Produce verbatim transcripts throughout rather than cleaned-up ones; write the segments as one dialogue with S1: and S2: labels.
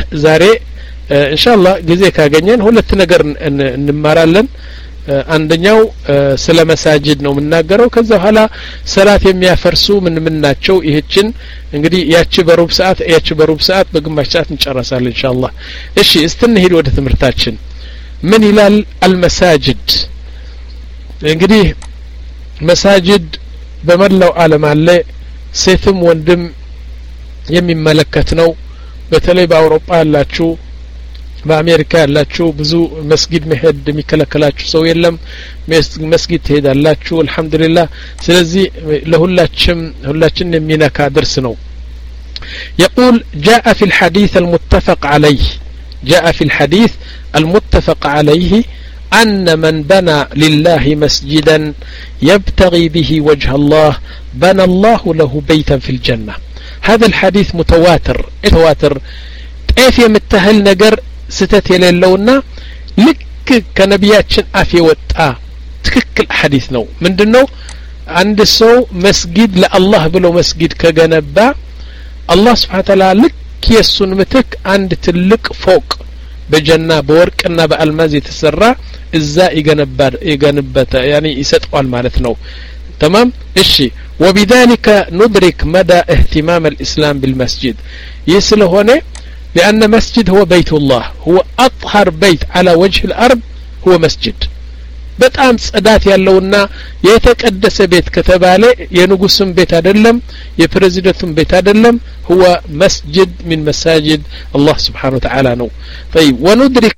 S1: ዛሬ ኢንሻአላህ ጊዜ ካገኘን ሁለት ነገር እንማራለን አንደኛው ስለ መሳጅድ ነው የምናገረው ከዛ በኋላ ሰላት የሚያፈርሱ ምን ምን ናቸው ይህችን እንግዲህ ያቺ በሩብ ሰዓት ያቺ በሩብ ሰዓት በግማሽ ሰዓት እንጨርሳለን ኢንሻአላህ እሺ እስትንሄድ ወደ ትምህርታችን ምን ይላል አልመሳጅድ እንግዲህ መሳጅድ በመላው ዓለም አለ ሴትም ወንድም የሚመለከት ነው በተለይ በአውሮፓ ያላችሁ በአሜሪካ ያላችሁ ብዙ መስጊድ መሄድ የሚከለከላችሁ ሰው የለም መስጊድ ትሄዳላችሁ አልহামዱሊላህ ስለዚህ ለሁላችንም ሁላችን የሚነካ درس ነው يقول جاء في الحديث المتفق عليه جاء في الحديث المتفق عليه أن من بنى لله مسجدا يبتغي به وجه الله بنى الله له بيتا في الجنة هذا الحديث متواتر متواتر ايف يمتهل نجر ستت يللونا لك كنبياتشن افي وطا تككل حديث نو مندنو عند سو مسجد لله بلو مسجد كجنبا الله سبحانه وتعالى لك يسون متك عند تلك فوق بجنة بورقنا بالماز يتسرى اذا يجنبر يجنبت يعني يسطقال معناتنو تمام اشي وبذلك ندرك مدى اهتمام الاسلام بالمسجد يسل هنا لأن مسجد هو بيت الله هو أطهر بيت على وجه الأرض هو مسجد በጣም ጽዳት ያለውና የተቀደሰ ቤት ከተባለ የንጉስም ቤት አይደለም የፕሬዝዳንቱም ቤት አይደለም هو مسجد من مساجد الله سبحانه وتعالى ነው طيب وندرك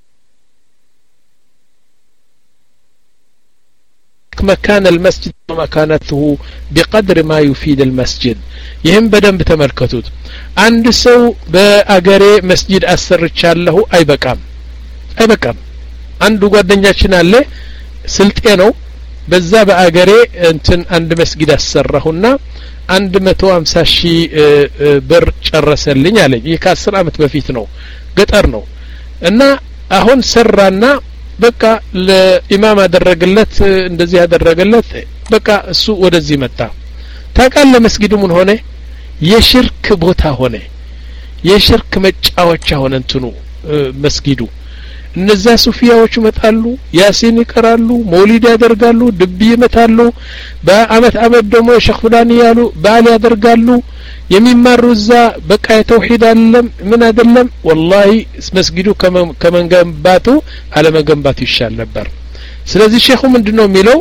S1: مكان المسجد ومكانته بقدر ما يفيد المسجد ይህም በደንብ ተመልከቱት አንድ ሰው በአገሬ መስጂድ አሰርቻለሁ አይበቃም አይበቃም አንዱ ጓደኛችን አለ ስልጤ ነው በዛ በአገሬ እንትን አንድ መስጊድ አሰራሁና መቶ ሃምሳ ሺህ ብር ጨረሰልኝ አለኝ ይህ ከአስር አመት በፊት ነው ገጠር ነው እና አሁን ሰራና በቃ ለኢማም አደረገለት እንደዚህ ያደረገለት በቃ እሱ ወደዚህ መጣ ታቃለ መስጊዱ ምን ሆነ የሽርክ ቦታ ሆነ የሽርክ መጫወቻ ሆነ እንትኑ መስጊዱ እነዛ ሱፊያዎች መጣሉ ያሲን ይቀራሉ ሞሊድ ያደርጋሉ ድብ ይመታሉ በአመት አመት ደግሞ ሸኽ ፍላኒ ያሉ ባል ያደርጋሉ የሚማሩ እዛ በቃ የተውሂድ አይደለም ምን አይደለም والله መስጊዱ ከመንገንባቱ አለመገንባቱ ይሻል ነበር ስለዚህ ሼኹ ምንድነው የሚለው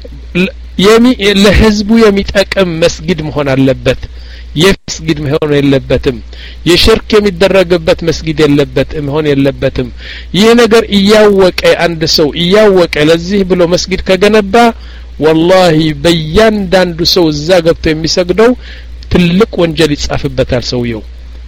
S1: የሚ ለህዝቡ የሚጠቅም መስጊድ መሆን አለበት የመስጊድ መሆን የለበትም የሽርክ የሚደረግበት መስጊድ የለበት መሆን የለበትም ይሄ ነገር እያወቀ አንድ ሰው እያወቀ ለዚህ ብሎ መስጊድ ከገነባ والله በእያንዳንዱ ሰው እዛ ገብቶ የሚሰግደው ትልቅ ወንጀል ይጻፍበታል ሰውየው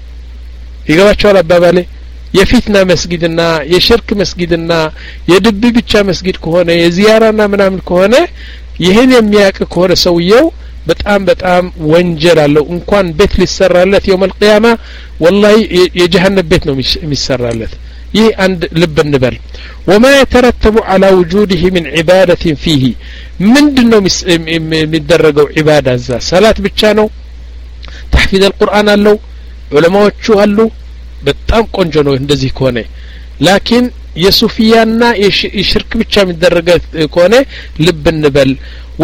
S1: ይገባቸዋል አባባሌ የፊትና መስጊድና የሽርክ መስጊድና የድብ ብቻ መስጊድ ከሆነ የዚያራና ምናምን ከሆነ ይሄን የሚያውቅ ከሆነ ሰውየው በጣም በጣም ወንጀል አለው እንኳን ቤት ሊሰራለት يوم القيامه والله የጀሃነም ቤት ነው የሚሰራለት ይህ አንድ ልብ እንበል وما يترتب على وجوده من عباده فيه ምንድነው የሚደረገው ዒባዳ እዛ ሰላት ብቻ ነው تحفيظ القرآن አለው ዑለማዎቹ አሉ በጣም ቆንጆ ነው እንደዚህ ከሆነ ላኪን የሱፊያና የሽርክ ብቻ የሚደረግ ከሆነ ልብ እንበል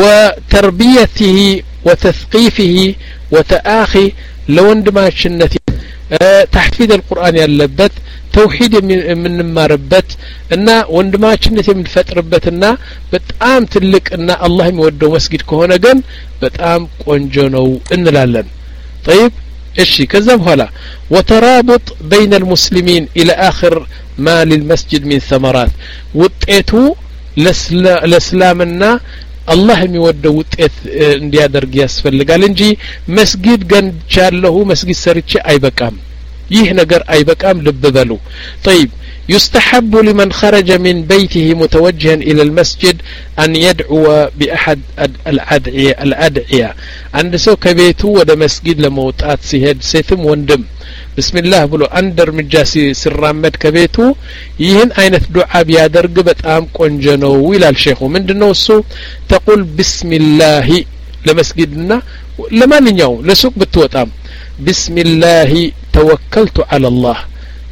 S1: وتربيته وتثقيفه وتآخي لوندماشنة تحفيظ القرآن ያለበት توحيد የምንማርበት እና ወንድማችነት የምንፈጥርበትና በጣም ትልቅና አላህ የሚወደው መስጊድ ከሆነ ግን በጣም ቆንጆ ነው እንላለን طيب እሺ ከዛ በኋላ وترابط بين المسلمين الى اخر ما للمسجد من ثمرات ውጤቱ ለእስላምና አላህ የሚወደው ውጤት እንዲያደርግ ያስፈልጋል እንጂ መስጊድ ገንቻለሁ መስጊድ ሰርቼ አይበቃም ይህ ነገር አይበቃም ልብ በሉ طيب يستحب لمن خرج من بيته متوجها إلى المسجد أن يدعو بأحد الأدعية الأدعية عند سو كبيته ودا مسجد لموتات سيهد سيتم وندم بسم الله بلو أندر مجاسي سرامد كبيته يهن أينت دعاء بيادرق بتأم قنجنو إلى الشيخ من دنوسو تقول بسم الله لمسجدنا لما نيو لسوق بتوتام بسم الله توكلت على الله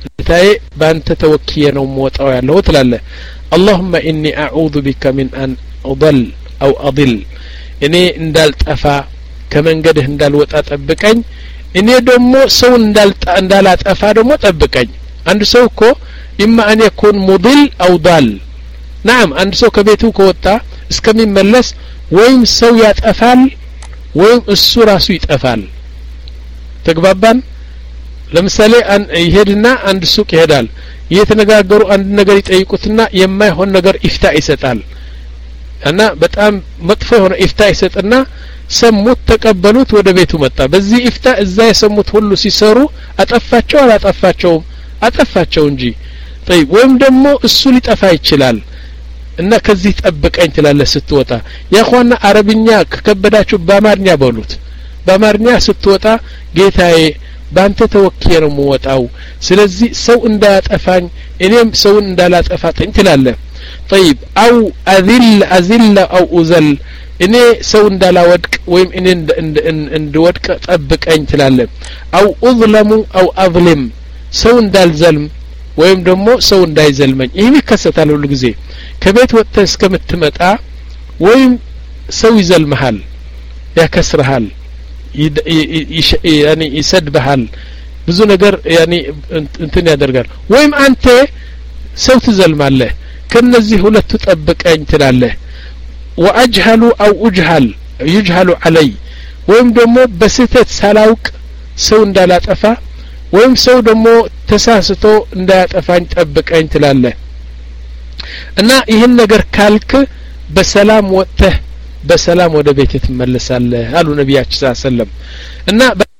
S1: ጌታዬ ባንተ ተወክዬ ነው ሞጣው ያለው ትላለህ اللهم اني اعوذ بك من ان اضل او اضل እኔ እንዳልጠፋ ከመንገድህ እንዳልወጣ ጠብቀኝ እኔ ደግሞ ሰው እንዳልጣ እንዳላጠፋ ደግሞ ጠብቀኝ አንድ ሰው እኮ ኢማ አን يكون مضل او ضال نعم አንድ ሰው ከቤቱ ከወጣ እስከሚመለስ ወይም ሰው ያጠፋል ወይም እሱ ራሱ ይጠፋል ተግባባን ለምሳሌ ይሄድና አንድ ሱቅ ይሄዳል እየተነጋገሩ አንድ ነገር ይጠይቁትና የማይሆን ነገር ኢፍታ ይሰጣል እና በጣም መጥፎ የሆነ ኢፍታ ይሰጥና ሰሙት ተቀበሉት ወደ ቤቱ መጣ በዚህ ኢፍታ እዛ የሰሙት ሁሉ ሲሰሩ አጠፋቸው አላጠፋቸውም አጠፋቸው እንጂ طيب ወይም ደግሞ እሱ ሊጠፋ ይችላል እና ከዚህ ጠብቀኝ ትላለህ ስትወጣ ያኳና አረብኛ ከከበዳችሁ በአማርኛ በሉት በአማርኛ ስትወጣ ጌታዬ ባንተ ተወክዬ ነው የምወጣው ስለዚህ ሰው እንዳያጠፋኝ እኔም ሰው እንዳላጠፋኝ ትላለህ طيب او اذل ازل او ازل እኔ ሰው እንዳላወድቅ ወይም እኔ እንድወድቅ ጠብቀኝ ትላለህ او اظلم او اظلم ሰው እንዳልዘልም ወይም ደግሞ ሰው እንዳይዘልመኝ ይሄ ይከሰታል ሁሉ ጊዜ ከቤት ወጥተህ እስከምትመጣ ወይም ሰው ይዘልምሃል ያከስርሃል يعني يسدبሃል ብዙ ነገር يعني እንትን ያደርጋል ወይም አንተ ሰው ትዘልማለህ ከነዚህ ሁለቱ ጠብቀኝ ትላለህ واجهل او اجهل يجهل علي ወይም ደግሞ በስህተት ሳላውቅ ሰው እንዳላጠፋ ወይም ሰው ደግሞ ተሳስቶ እንዳያጠፋኝ ጠብቀኝ ትላለህ እና ይሄን ነገር ካልክ በሰላም ወጥተህ በሰላም ወደ ቤት ትመለሳለህ አሉ ነብያችን ሰለላሁ ዐለይሂ ወሰለም እና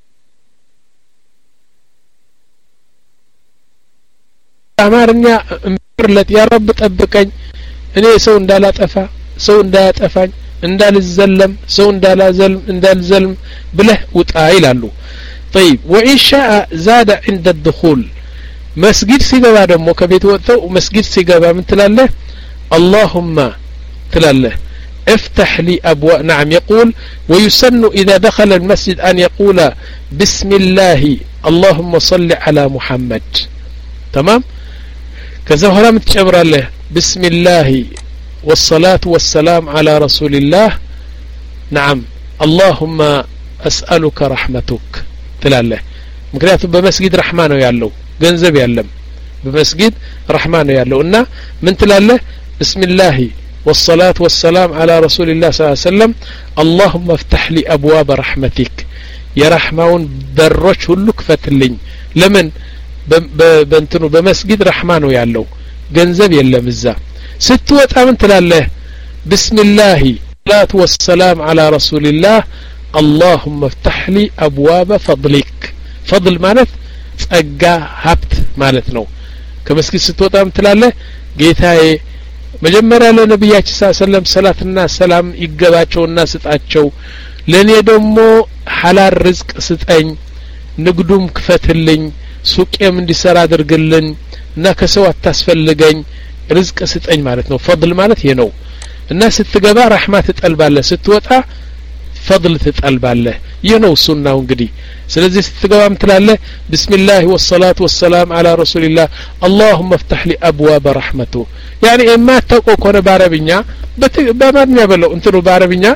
S1: አማርኛ እምርለት ያ ረብ ጠብቀኝ እኔ ሰው እንዳላጠፋ ሰው እንዳያጠፋኝ እንዳልዘለም ሰው እንዳላዘልም እንዳልዘልም ብለህ ውጣ ይላሉ طيب وإن شاء زاد عند الدخول مسجد سيغبا دمو كبيت وقتو مسجد سيغبا من تلاله اللهم تلاله افتح لي أبواب نعم يقول ويسن إذا دخل المسجد أن يقول بسم الله اللهم صل على محمد تمام كذا هلا متشبر له بسم الله والصلاة والسلام على رسول الله نعم اللهم أسألك رحمتك تلاله مكنياتو بمسجد رحمانه يالو ገንዘብ ያለም በመስጊድ رحمانه ያለው እና ምን ትላለህ بسم الله والصلاة والسلام على رسول الله صلى الله عليه وسلم اللهم افتح لي أبواب رحمتك يا رحمون بروش ሁሉ ክፈትልኝ ለምን በእንትኑ በመስጊድ رحمانه ያለው ገንዘብ የለም እዛ ስትወጣ ምን ትላለህ بسم الله والصلاة والسلام على رسول الله اللهم افتح لي أبواب فضلك فضل ማለት ጸጋ ሀብት ማለት ነው ከመስጊድ ስትወጣ ምን ትላለህ ጌታዬ መጀመሪያ ለነብያችን ሰለላሁ ዐለይሂ ወሰለም ሰላትና ሰላም ይገባቸውና ስጣቸው ለኔ ደግሞ ሐላል ርዝቅ ስጠኝ ንግዱም ክፈትልኝ ሱቄም እንዲሰራ አድርግልኝ እና ከሰው አታስፈልገኝ ርዝቅ ስጠኝ ማለት ነው ፈضል ማለት ይሄ ነው እና ስትገባ ረህመት ትጠልባለህ ስትወጣ فضل تطلبالله ينو سنة እንግዲህ ስለዚህ ስትገባም ትላለህ بسم الله والصلاة والسلام على رسول الله اللهم افتح لي أبواب رحمته يعني ما تقو كونه بعربኛ በአማርኛ በለው እንትኑ بعربኛ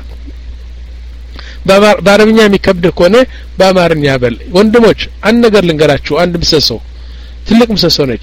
S1: بعربኛ የሚከብድ ከሆነ በአማርኛ በል ወንድሞች አንድ ነገር ልንገራችሁ አንድ ምሰሶ ትልቅ ምሰሶ ነች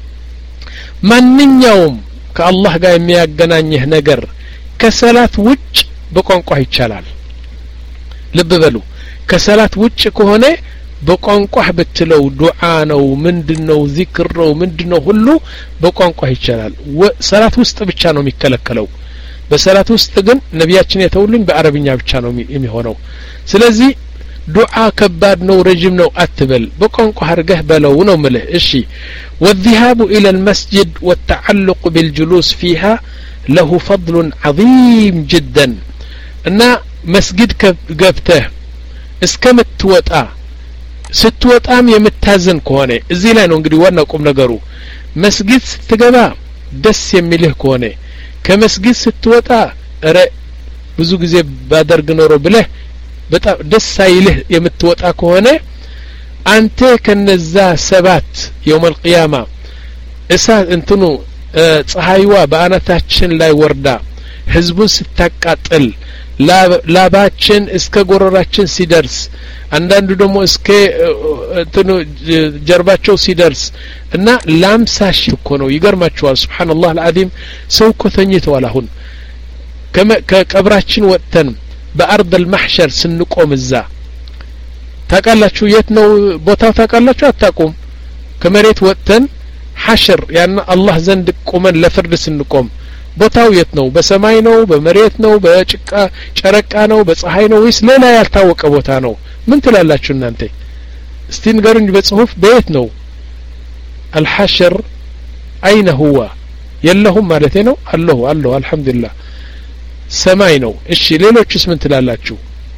S1: ማንኛውም ከአላህ ጋር የሚያገናኝህ ነገር ከሰላት ውጭ በቋንቋ ይቻላል ልብ በሉ ከሰላት ውጭ ከሆነ በቋንቋህ በትለው ዱዓ ነው ምንድነው ዚክር ነው ምንድነው ሁሉ በቋንቋ ይቻላል ሰላት ውስጥ ብቻ ነው የሚከለከለው በሰላት ውስጥ ግን ነብያችን የተውልን በአረብኛ ብቻ ነው የሚሆነው ስለዚህ ዱዓ ከባድ ነው ረጅም ነው አትበል በቋንቋ አርገህ በለው ነው ማለት እሺ والذهاب الى المسجد والتعلق بالجلوس فيها له فضل عظيم جدا እና መስጊድ ገብተህ እስከምትወጣ ስትወጣም የምታዘን ከሆነ እዚህ ላይ ነው እንግዲህ ዋናው ቁም ነገሩ መስጊድ ስትገባ ደስ የሚልህ ከሆነ ከመስጊድ ስትወጣ ረ ብዙ ጊዜ ባደርግ ኖሮ ብለህ በጣም ደስ አይልህ የምትወጣ ከሆነ አንተ ከነዛ ሰባት يوم القيامة እሳት እንትኑ ፀሐይዋ በአናታችን ላይ ወርዳ ህዝቡን ስታቃጥል ላባችን እስከ ጎረራችን ሲደርስ አንዳንዱ ደግሞ እስከ እንትኑ ጀርባቸው ሲደርስ እና ላምሳ ሺህ እኮ ነው ይገርማችኋል ሱብሃንአላህ አልዓዚም ሰው እኮ ተኝተዋል አሁን ከቀብራችን ወጥተን በአርድ المحشر ስንቆም እዛ ታቃላችሁ የት ነው ቦታው ታቃላችሁ አታቁም ከመሬት ወጥተን ሐሽር ያና አላህ ዘንድ ቆመን ለፍርድ ስንቆም ቦታው የት ነው በሰማይ ነው በመሬት ነው በጭቃ ጨረቃ ነው በፀሐይ ነው ወይስ ሌላ ያልታወቀ ቦታ ነው ምን ትላላችሁ እናንተ እስቲ ንገሩኝ በጽሁፍ በየት ነው الحشر اين هو የለሁም ማለት ነው አለሁ አለሁ አልহামዱሊላህ ሰማይ ነው እሺ ሌሎችስ ምን ትላላችሁ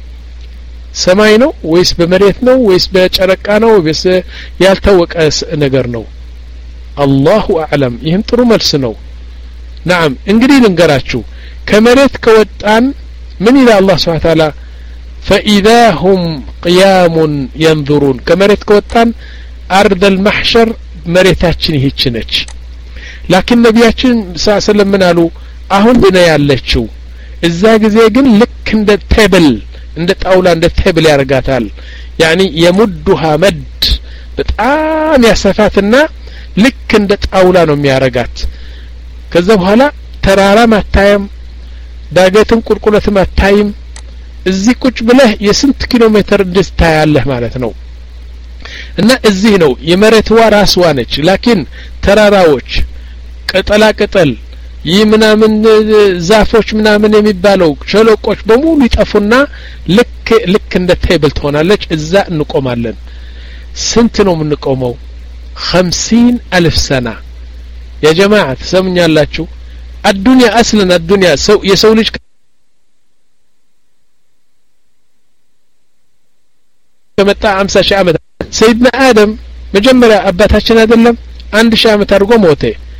S1: ሰማይ ነው ወይስ በመሬት ነው ወይስ በጨረቃ ነው ወይስ ያልታወቀ ነገር ነው አላሁ አዕለም ይህም ጥሩ መልስ ነው نعم እንግዲህ ልንገራችሁ ከመሬት ከወጣን ምን ይላል አላህ Subhanahu Wa Ta'ala فإذا هم قيام ينظرون ከመሬት ከወጣን አርድ المحشر መሬታችን ይህች ነች ላኪን ነቢያችን ሰለላሁ ዐለይሂ ወሰለም ምን አሉ አሁን ብነ ያለችው እዛ ጊዜ ግን ልክ እንደ ቴብል እንደ ጣውላ እንደ ቴብል ያርጋታል يعني يمدها مد በጣም ያሰፋትና ልክ እንደ ጣውላ ነው የሚያረጋት ከዛ በኋላ ተራራ ማታየም ዳገትን ቁልቁለት ማታይም እዚህ ቁጭ ብለህ የስንት ኪሎ ሜትር ድስታያለህ ማለት ነው እና እዚህ ነው የመሬትዋ ራስዋ ነች ላኪን ተራራዎች ቅጠላ ቅጠል ይምናምን ዛፎች ምናምን የሚባለው ሸለቆች በሙሉ ይጠፉና ልክ ልክ እንደ ቴብል ትሆናለች እዛ እንቆማለን ስንት ነው የምንቆመው خمسين ألف سنة يا جماعة تسمعونيالاችሁ الدنيا اصلا الدنيا سو የሰው ልጅ ከመጣ خمسين ሺህ አመት ሰይድና አደም መጀመሪያ አባታችን አይደለም አንድ ሺህ አመት አድርጎ ሞተ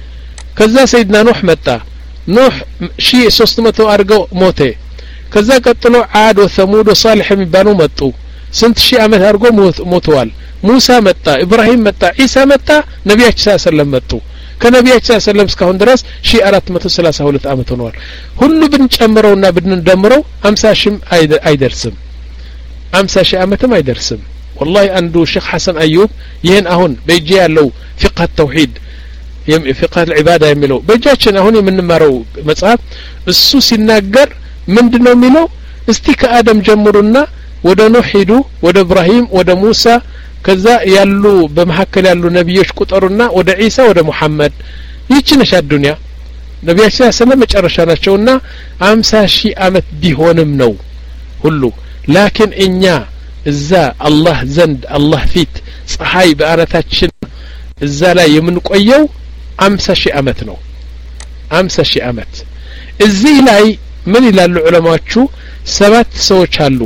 S1: ከዛ ሰይድና ኑህ መጣ ኑህ ሺህ ሶስት መቶ አድርጎ ሞተ ከዛ ቀጥሎ ዓድ ወሰሙድ ወሳሊህ የሚባሉ መጡ ስንት ሺህ አመት አድርጎ ሞተዋል ሙሳ መጣ ኢብራሂም መጣ ኢሳ መጣ ነብያችን ሰለላሁ ዐለይሂ ወሰለም መጡ ከነብያችን ሰለላሁ ዐለይሂ ወሰለም እስካሁን ድረስ ሺህ አራት መቶ ሰላሳ ሁለት አመት ሆኗል ሁሉ ብንጨምረውና ብንደምረው خمسين ሺህ አይደርስም خمسين ሺህ አመትም አይደርስም والله አንዱ ሼክ ሐሰን አዩብ ይሄን አሁን በእጄ ያለው ፍቅህ ተውሂድ ፍቅህ العباده የሚለው በእጃችን አሁን የምንማረው መጽሐፍ እሱ ሲናገር ምንድነው የሚለው እስቲ ከአደም ጀምሩና ወደ ኑህ ሄዱ ወደ ኢብራሂም ወደ ሙሳ ከዛ ያሉ በመሐከል ያሉ ነብዮች ቁጥሩና ወደ ኢሳ ወደ መሐመድ ይችነሽ አዱንያ ነብያችን ሰለላሁ መጨረሻ ናቸውና خمسين ሺህ አመት ቢሆንም ነው ሁሉ ላኪን እኛ እዛ አላህ ዘንድ አላህ ፊት ፀሐይ በአናታችን እዛ ላይ የምንቆየው خمسين ሺህ አመት ነው خمسين ሺህ አመት እዚህ ላይ ምን ይላሉ ዑለማዎቹ ሰባት ሰዎች አሉ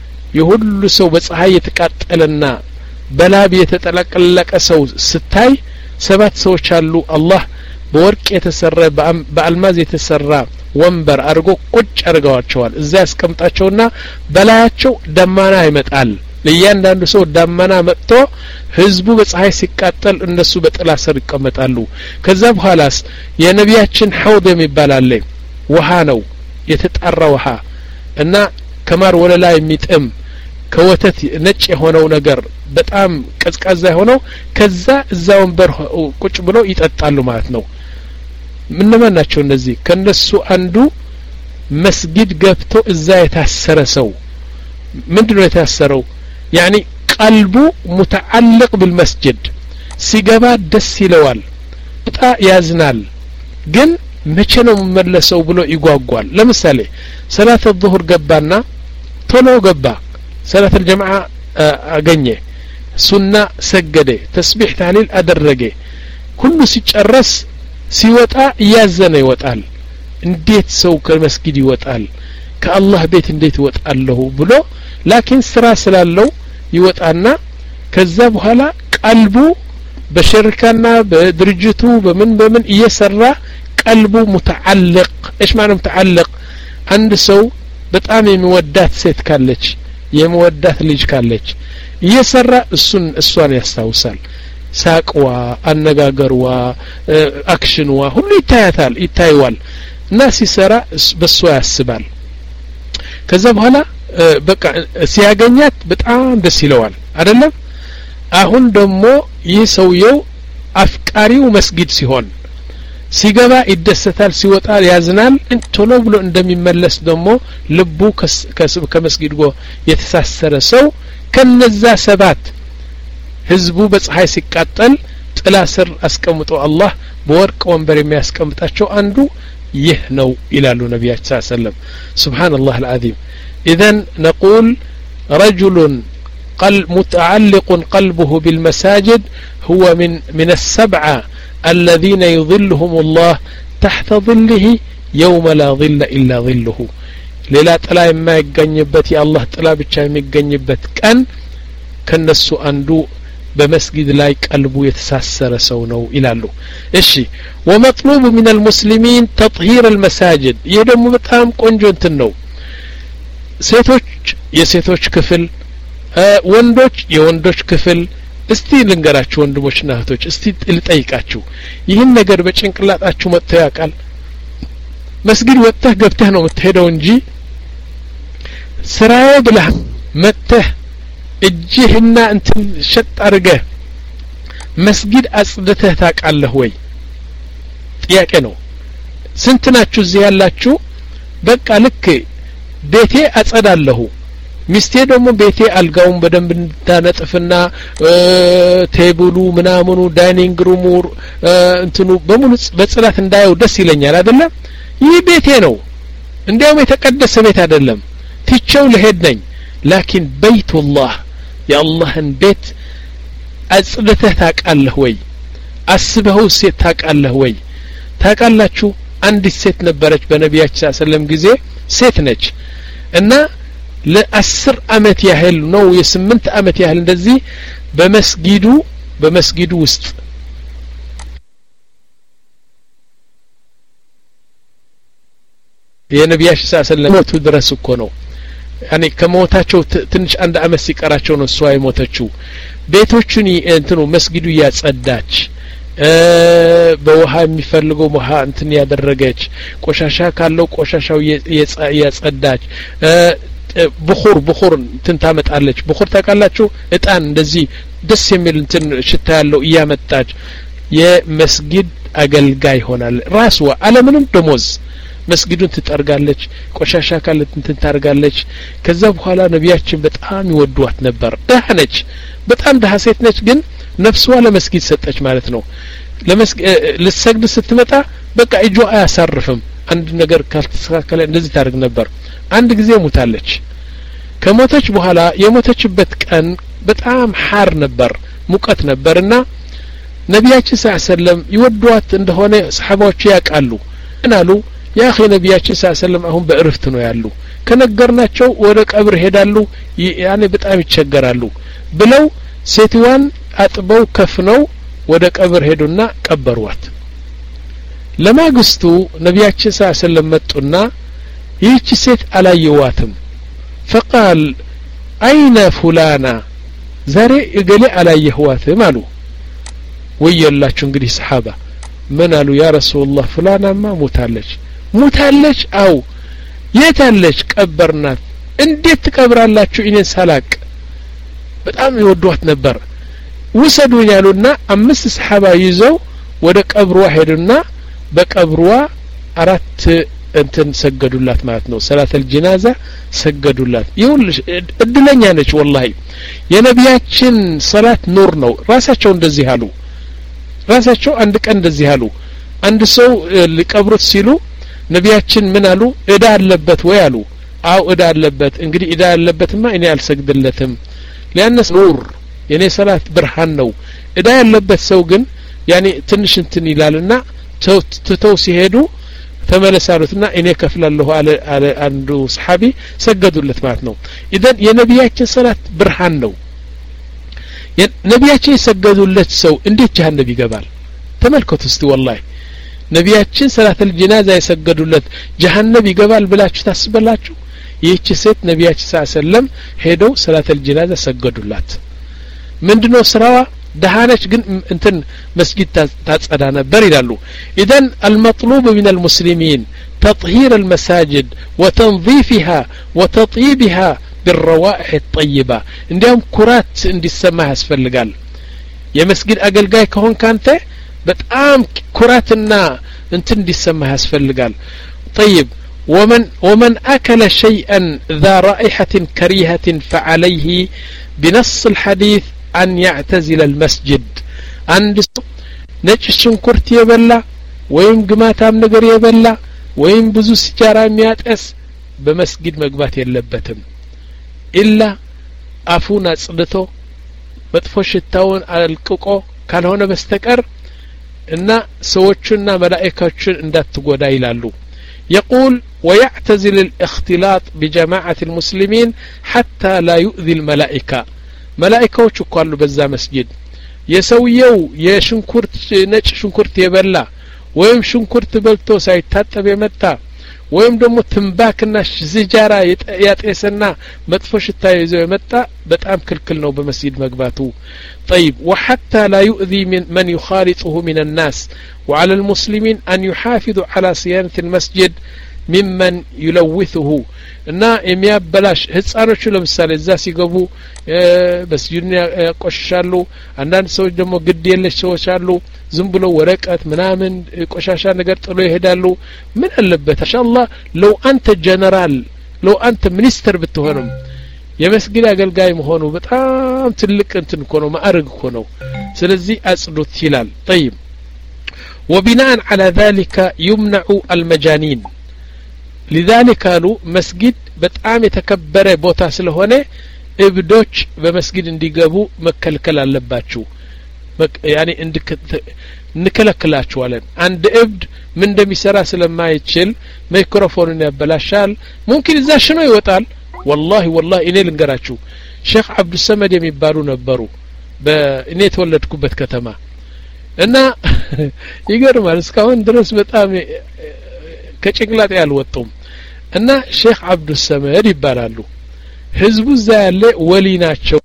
S1: የሁሉ ሰው በፀሐይ የተቃጠለና በላብ የተጠለቀለቀ ሰው ስታይ ሰባት ሰዎች አሉ አላህ በወርቅ የተሰራ በአልማዝ የተሰራ ወንበር አርጎ ቁጭ አርጋዋቸዋል እዛ ያስቀምጣቸውና በላያቸው ደማና ይመጣል ለያንዳንዱ ሰው ደማና መጥቶ ህዝቡ በፀሐይ ሲቃጠል እነሱ በጥላ ስር ይቀመጣሉ ከዛ በኋላስ የነቢያችን ሐውድ የሚባል አለ ውሃ ነው የተጣራ ውሃ እና ከማር ወለላ የሚጥም ከወተት ነጭ የሆነው ነገር በጣም ቀዝቃዛ የሆነው ከዛ እዛ ወንበር ቁጭ ብሎ ይጠጣሉ ማለት ነው ምን ማናቸው እነዚህ ከነሱ አንዱ መስጊድ ገብቶ እዛ የታሰረ ሰው ምንድነው የታሰረው يعني قلبه متعلق بالمسجد ሲገባ ደስ ይለዋል በጣ ያዝናል ግን መቼ ነው መመለሰው ብሎ ይጓጓል ለምሳሌ ሰላት الظهر ገባና ቶሎ ገባ ሰላት الجماعه አገኘ ሱና ሰገደ ተስቢህ ታህሊል አደረገ ሁሉ ሲጨርስ ሲወጣ ያዘነ ይወጣል እንዴት ሰው ከመስጊድ ይወጣል ከአላህ ቤት እንዴት ይወጣለሁ ብሎ ላኪን ስራ ስላለው ይወጣና ከዛ በኋላ ቀልቡ በሽርካና በድርጅቱ በምን በምን እየሰራ ቀልቡ متعلق ايش معنى متعلق አንድ ሰው በጣም የሚወዳት ሴት ካለች የሚወዳት ልጅ ካለች እየሰራ እሱን እሷን ያስታውሳል ሳቅዋ አነጋገርዋ አክሽንዋ ሁሉ ይታያታል ይታይዋል እና ሲሰራ በሷ ያስባል ከዛ በኋላ በቃ ሲያገኛት በጣም ደስ ይለዋል አይደለም አሁን ደግሞ ይህ ሰውየው አፍቃሪው መስጊድ ሲሆን ሲገባ ይደሰታል ሲወጣ ያዝናል ቶሎ ብሎ እንደሚመለስ ደግሞ ልቡ ከመስጊድ ጋር የተሳሰረ ሰው ከነዛ ሰባት ህዝቡ በፀሐይ ሲቃጠል ጥላ ስር አስቀምጦ አላህ በወርቅ ወንበር የሚያስቀምጣቸው አንዱ ይህ ነው ይላሉ ነብያችን ሰለላሁ ዐለይሂ ወሰለም ሱብሃንአላህ አልዓዚም اذا نقول رجل قلب متعلق قلبه بالمساجد هو من من السبعه الذين يظلهم الله تحت ظله يوم لا ظل الا ظله ሌላ ጥላ የማይገኝበት የአላህ ጥላ ብቻ የሚገኝበት ቀን ከነሱ አንዱ በመስጊድ ላይ ቀልቡ የተሳሰረ ሰው ነው ይላሉ እሺ ومطلوب من المسلمين تطهير المساجد ይሄ ደግሞ በጣም ቆንጆ እንትን ነው ሴቶች የሴቶች ክፍል ወንዶች የወንዶች ክፍል እስቲ ልንገራችሁ ወንድሞችና እህቶች እስቲ ልጠይቃችሁ ይህን ነገር በጭንቅላታችሁ መጥቶ ያውቃል መስጊድ ወጥተህ ገብተህ ነው የምትሄደው እንጂ ስራዬ ብለህ መጥተህ እጅህና እንትን ሸጥ አድርገህ መስጊድ አጽድተህ ታውቃለህ ወይ ጥያቄ ነው ስንት ናችሁ እዚህ ያላችሁ በቃ ልክ ቤቴ አጸዳለሁ ሚስቴ ደግሞ ቤቴ አልጋውን በደንብ እንድታነጥፍና ቴብሉ ምናምኑ ዳይኒንግ ሩሙ እንትኑ በሙሉ በጽዳት እንዳየው ደስ ይለኛል አይደለም ይህ ቤቴ ነው እንዲያውም የተቀደሰ ቤት አይደለም ትቼው ለሄድ ነኝ ላኪን በይቱላህ የአላህን ቤት አጽድተህ ታውቃለህ ወይ አስበው ሴት ታውቃለህ ወይ ታውቃላችሁ አንዲት ሴት ነበረች በነቢያችን ሰለላሁ ዐለይሂ ወሰለም ጊዜ ሴት ነች እና ለአስር አመት ያህል ነው የስምንት አመት ያህል እንደዚህ በመስጊዱ በመስጊዱ ውስጥ የነቢያችን ሰለላሁ ዐለይሂ ወሰለም ሞቱ ድረስ እኮ ነው ያኔ ከሞታቸው ትንሽ አንድ አመት ሲቀራቸው ነው እሷ የሞተችው ቤቶቹን እንትኑ መስጊዱ ያጸዳች በውሃ የሚፈልገው ውሃ እንትን ያደረገች ቆሻሻ ካለው ቆሻሻው ያጸዳች بخور بخور እንትን ታመጣለች بخور ታውቃላችሁ እጣን እንደዚህ ደስ የሚል እንትን ሽታ ያለው እያመጣች የመስጊድ አገልጋይ ሆናል ራስዋ አለምንም ደሞዝ መስጊዱን ትጠርጋለች ቆሻሻ ካለ እንትን ታርጋለች ከዛ በኋላ ነብያችን በጣም ይወዷት ነበር ደህነች በጣም ደሃ ሴት ነች ግን ነፍስዋ ለመስጊድ ሰጠች ማለት ነው ለመስጊድ ለሰግድ ስትመጣ በቃ እጇ አያሳርፍም አንድ ነገር ካልተስተካከለ እንደዚህ ታርግ ነበር አንድ ጊዜ ሞታለች ከሞተች በኋላ የሞተችበት ቀን በጣም ሐር ነበር ሙቀት ነበርና ነብያችን ሰለላሁ ዐለይሂ ወሰለም ይወዷት እንደሆነ ሰሃባዎች ያውቃሉ እናሉ ያ اخي ነብያችን ሰለላሁ ዐለይሂ ወሰለም አሁን በእርፍት ነው ያሉ ከነገርናቸው ወደ ቀብር ሄዳሉ ያኔ በጣም ይቸገራሉ ብለው ሴትዋን አጥበው ከፍነው ወደ ቀብር ሄዱና ቀበሯት ለማግስቱ ነብያችን ሰለላሁ ዐለይሂ ወሰለም መጡና ይህች ሴት አላየዋትም فقال اين فلانة ዛሬ እገሌ አላየዋትም አሉ ወየላችሁ እንግዲህ ሰሃባ ምን አሉ ያ ረሱላህ ፍላናማ ሞታለች ሞታለች አው የታለች ቀበርናት እንዴት ትቀብራላችሁ እኔን ሳላቅ በጣም ይወዷት ነበር ወሰዱኝ ያሉና አምስት ሰሃባ ይዘው ወደ ቀብሯ ሄዱና በቀብሯ አራት እንትን ሰገዱላት ማለት ነው ሰላተል ጀናዛ ሰገዱላት ይሁንልሽ እድለኛ ነች ወላሂ የነቢያችን ሰላት ኑር ነው ራሳቸው እንደዚህ አሉ ራሳቸው አንድ ቀን እንደዚህ አሉ አንድ ሰው ሊቀብሩት ሲሉ ነቢያችን ምን አሉ እዳ አለበት ወይ አሉ አው እዳ አለበት እንግዲህ እዳ አለበትማ እኔ አልሰግድለትም ለያነስ ኑር የኔ ሰላት ብርሃን ነው እዳ ያለበት ሰው ግን ያኔ ትንሽ እንትን ይላልና ተው ሲሄዱ ተመለሳሉትና እኔ ከፍላለሁ አለ አለ አንዱ ሰሃቢ ሰገዱለት ማለት ነው ኢደን የነቢያችን ሰላት ብርሃን ነው ነቢያችን የሰገዱለት ሰው እንዴት ጀሃነም ይገባል ተመልከቱ እስቲ ወላሂ ነቢያችን ሰላተል ጀናዛ የሰገዱለት ጀሃነም ይገባል ብላችሁ ታስባላችሁ ይህች ሴት ነቢያችን ሰለላሁ ዐለይሂ ወሰለም ሄደው ሰላተል ጀናዛ ሰገዱላት ምንድነው ስራዋ دهانش جن انتن مسجد تاتصدا نبر يلالو اذا المطلوب من المسلمين تطهير المساجد وتنظيفها وتطيبها بالروائح الطيبة عندهم كرات اندي السماء يسفلقال يا مسجد اقلقاي كهون كانت بتقام كراتنا انتن دي السماء يسفلقال طيب ومن ومن اكل شيئا ذا رائحة كريهة فعليه بنص الحديث أن يعتزل المسجد عند نج شنكرت يبلا وين قماتام نجر يبلا وين بزو سجارة مياتس بمسجد مقبات يلبتم إلا أفونا صدتو متفوش التاون على الكوكو كان هنا بستكر إن سوتشنا ملائكة اندات تقودا يلالو يقول ويعتزل الاختلاط بجماعة المسلمين حتى لا يؤذي الملائكة ملائكة قالوا بزا مسجد يسويو يا شنكرت نጭ شنكرت يبلا ويم شنكرت بلتو سايتاطب يمتا ويم دمو تنباكنا زجارا ياطيسنا مطفو شتا يزو يمتا بتام كلكل ነው بمسجد مغباتو طيب وحتى لا يؤذي من, من يخالطه من الناس وعلى المسلمين أن يحافظوا على صيانة المسجد ممن يلوثه እና የሚያበላሽ ህፃኖቹ ለምሳሌ እዛ ሲገቡ በስጁድና ቆሻሻሉ አንዳንድ ሰዎች ደግሞ ግድ የለሽ ሰዎች አሉ ዝም ብሎ ወረቀት ምናምን ቆሻሻ ነገር ጥሎ ይሄዳሉ ምን አለበት ኢንሻአላህ ለው አንተ ጀነራል ለው አንተ ሚኒስተር ብትሆንም የመስጊድ አገልጋይ መሆኑ በጣም ትልቅ እንትን እኮ ነው ማዕረግ እኮ ነው ስለዚህ አጽዱት ይላል طيب وبناء على ذلك يمنع المجانين لذلك قالوا مسجد በጣም የተከበረ ቦታ ስለሆነ እብዶች በመስጊድ እንዲገቡ መከልከል አለባችሁ ያኒ እንከለከላቸዋለን አንድ እብድ ምን እንደሚሰራ ስለማይችል ማይክሮፎንን ያበላሻል ሙምኪን እዛ ሽኖ ይወጣል والله والله እኔ ልንገራችሁ ሼክ አብዱ ሰመድ የሚባሉ ነበሩ በእኔ ተወለድኩበት ከተማ እና ይገርማል እስካሁን ድረስ በጣም ከጭንቅላቴ ያልወጡም እና ሼክ አብዱ ሰመድ ይባላሉ ህዝቡ እዛ ያለ ወሊ ናቸው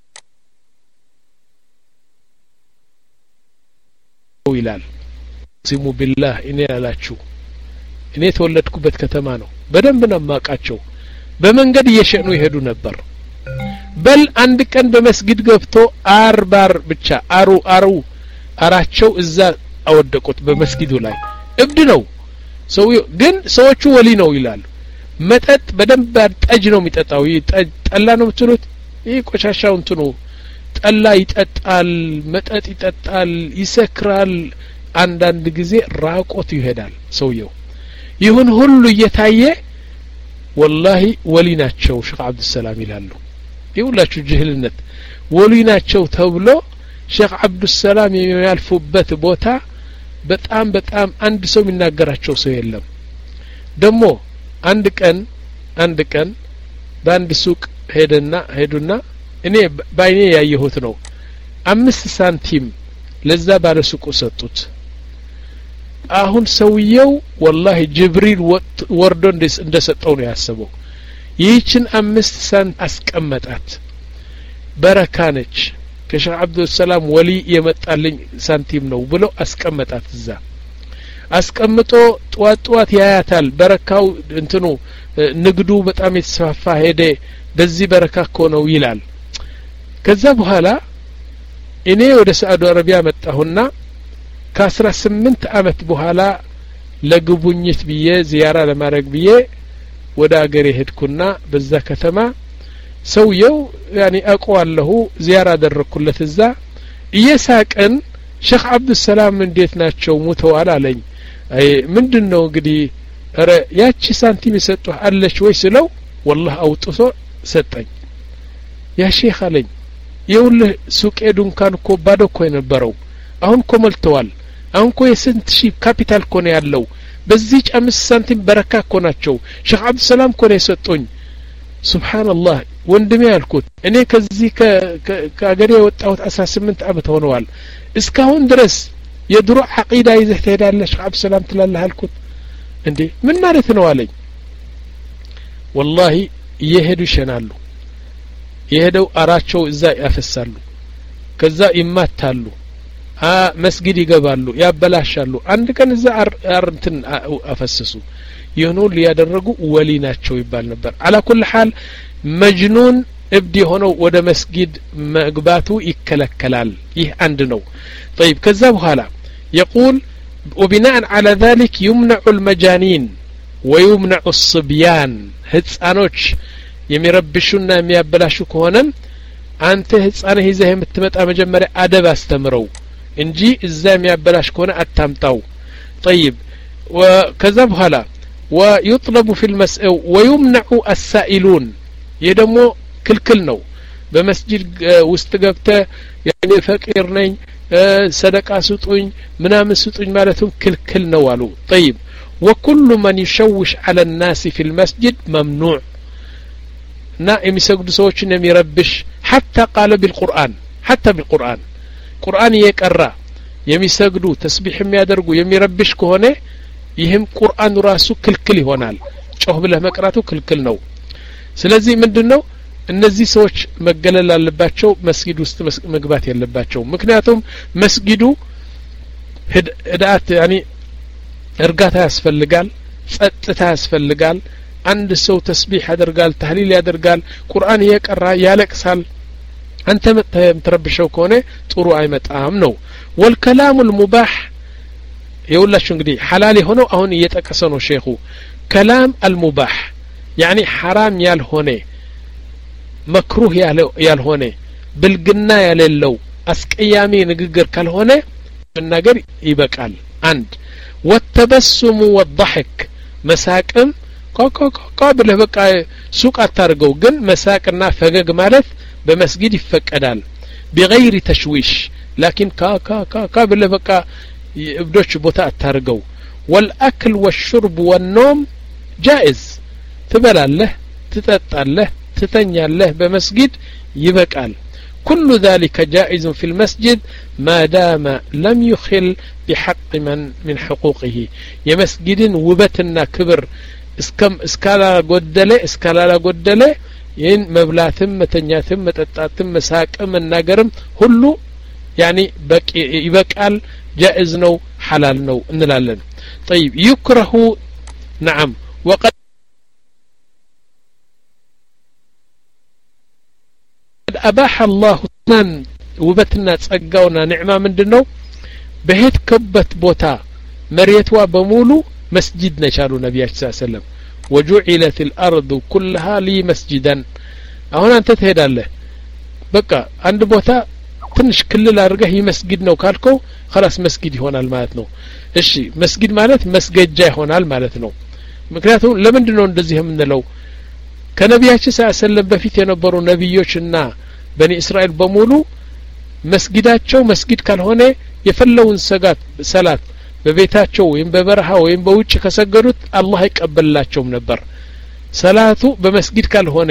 S1: ይላል ሲሙ ቢላህ እኔ አላችሁ እኔ ተወለድኩበት ከተማ ነው በደንብ ነው ማቃቸው በመንገድ እየሸኑ ይሄዱ ነበር በል አንድ ቀን በመስጊድ ገብቶ አርባር ብቻ አሩ አሩ አራቸው እዛ አወደቁት በመስጊዱ ላይ እብድ ነው ሰው ግን ሰዎቹ ወሊ ነው ይላል መጠጥ በደንብ ጠጅ ነው የሚጠጣው ጠላ ነው የምትሉት ይሄ ቆሻሻው እንትኑ ጠላ ይጠጣል መጠጥ ይጠጣል ይሰክራል አንዳንድ ጊዜ ራቆት ይሄዳል ሰውየው ይሁን ሁሉ እየታየ والله ወሊ ናቸው ሼክ አብዱ ሰላም ይላሉ ይውላችሁ ጅህልነት ወሊ ናቸው ተብሎ ሼክ አብዱ ሰላም የሚያልፉበት ቦታ በጣም በጣም አንድ ሰው የሚናገራቸው ሰው የለም ደሞ አንድ ቀን አንድ ቀን በአንድ ሱቅ ሄደና ሄዱና እኔ ባይኔ ያየሁት ነው አምስት ሳንቲም ለዛ ባለ ሱቁ ሰጡት አሁን ሰውየው والله ጅብሪል ወርዶ እንደሰጠው ነው ያሰበው ይህችን አምስት ሳንት አስቀመጣት በረካነች ከሼክ አብዱ ሰላም ወሊ የመጣልኝ ሳንቲም ነው ብሎ አስቀመጣት እዛ አስቀምጦ ጧት ጧት ያያታል በረካው እንትኑ ንግዱ በጣም የተስፋፋ ሄደ በዚህ በረካ እኮ ነው ይላል ከዛ በኋላ እኔ ወደ ሳዑዲ አረቢያ መጣሁና ከአስራ ስምንት አመት በኋላ ለግቡኝት ብዬ ዚያራ ለማድረግ ብዬ ወደ አገሬ ሄድኩና በዛ ከተማ ሰውየው ያኒ አቋለሁ ዚያራ አደረኩለት እዛ እየሳቀን ሼክ አብዱ ሰላም እንዴት ናቸው ሙተዋል አለኝ አይ ምንድነው እንግዲህ አረ ያቺ ሳንቲም ሰጥቷ አለች ወይ ስለው والله አውጥቶ ሰጠኝ ያ ሼክ አለኝ ይኸውልህ ሱቄ ዱንካን እኮ ባዶ እኮ የነበረው አሁን እኮ ሞልተዋል አሁን እኮ የስንት ሺህ ካፒታል እኮ ነው ያለው በዚህ አምስት ሳንቲም በረካ እኮ ናቸው ሼክ አብዱ ሰላም እኮ ነው የሰጡኝ ሱብሃንአላህ ወንድሜ ያልኩት እኔ ከዚህ ከአገሬ የወጣሁት አስራ ስምንት አመት ሆነዋል እስካሁን ድረስ የድሮ አቂዳ ይዘህ ትሄዳለህ ሼክ አብዱ ሰላም ትላለህ አልኩት እንዴ ምን ማለት ነው አለኝ والله ይሄዱ ይሸናሉ ይሄደው አራቸው እዛ ያፈሳሉ ከዛ ይማታሉ አ መስጊድ ይገባሉ ያበላሻሉ አንድ ቀን እዛ አርንትን አፈሰሱ ይሁኑ ሊያደረጉ ወሊ ናቸው ይባል ነበር على كل حال مجنون እብድ የሆነው ወደ መስጊድ መግባቱ ይከለከላል ይህ አንድ ነው طيب ከዛ በኋላ يقول وبناء على ذلك يمنع المجانين ويمنع الصبيان ህፃኖች የሚረብሹና የሚያበላሹ ከሆነም አንተ ህፃን ይዘህ የምትመጣ መጀመሪያ አደብ አስተምረው እንጂ እዛ የሚያበላሽ ከሆነ አታምጣው طيب وكذا በኋላ ويطلب في المسء ويمنع السائلون يدمو ክልክል ነው በመስጂድ ውስጥ ገብተ ያኔ ፈቂር ነኝ ሰደቃ ስጡኝ ምናምን ስጡኝ ማለቱም ክልክል ነው አሉ طيب وكل من يشوش على الناس في المسجد ممنوع نا የሚሰግዱ ሰዎችን የሚረብሽ حتى قال بالقرآن حتى بالقرآن ቁርአን የቀራ የሚሰግዱ ተስቢህ የሚያደርጉ የሚረብሽ ከሆነ ይህም ቁርአን ራሱ ክልክል ይሆናል ጮህ ብለህ መቅራቱ ክልክል ነው ስለዚህ ምንድነው እነዚህ ሰዎች መገለል አለባቸው መስጊድ ውስጥ መግባት ያለባቸው ምክንያቱም መስጊዱ ህዳት ያኒ እርጋታ ያስፈልጋል ጸጥታ ያስፈልጋል አንድ ሰው ተስቢህ ያደርጋል ተህሊል ያደርጋል ቁርአን የቀራ ያለቅሳል አንተ ምትረብሸው ከሆነ ጥሩ አይመጣም ነው والكلام المباح يقولش እንግዲህ حلال የሆነው አሁን እየጠቀሰ ነው ሼኹ كلام المباح يعني حرام ያልሆነ مكروه ያልሆነ ብልግና ያለለው አስቀያሚ ንግግር ካልሆነ ነገር ይበቃል አንድ والتبسم والضحك مساقم قابل በቃ ሱቅ አታርገው ግን መሳቅና ፈገግ ማለት በመስጊድ ይፈቀዳል بغير تشويش لكن كا كا كا قابل በቃ እብዶች ቦታ አታርገው والأكل والشرب والنوم جائز ትበላለህ ትጠጣለህ تتنياله بمسجد يبقال كل ذلك جائز في المسجد ما دام لم يخل بحق من من حقوقه يمسجد وبتنا كبر اسكم اسكالا قدله اسكالا قدله ين مبلاتم متنياتم متطاتم مساقم الناغرم كله يعني بقي يبقال جائز نو حلال نو انلالن طيب يكره نعم وقد أباح الله نان وبتنا تصقاونا نعمة من دنو بهيت كبت بوتا مريتوا بمولو مسجد نشالو نبي صلى الله عليه وسلم وجعلت الأرض كلها لي مسجدا هنا أنت تهداله بقى عند بوتا تنش كل الأرجح مسجد نو كالكو خلاص مسجد هنا المالتنو إيشي مسجد مالت مسجد جاي هنا المالتنو مكنياتو لمن دنو ندزيه من لو كنبياتي صلى الله عليه وسلم بفيت ينبرو نبيوشنا بني إسرائيل بمولو مسجداتشو مسجد ካልሆነ የፈለውን ሰጋት ሰላት በቤታቸው ወይም በበረሃ ወይም በውጭ ከሰገዱት አላህ ይቀበላቸውም ነበር ሰላቱ በመስጊድ ካልሆነ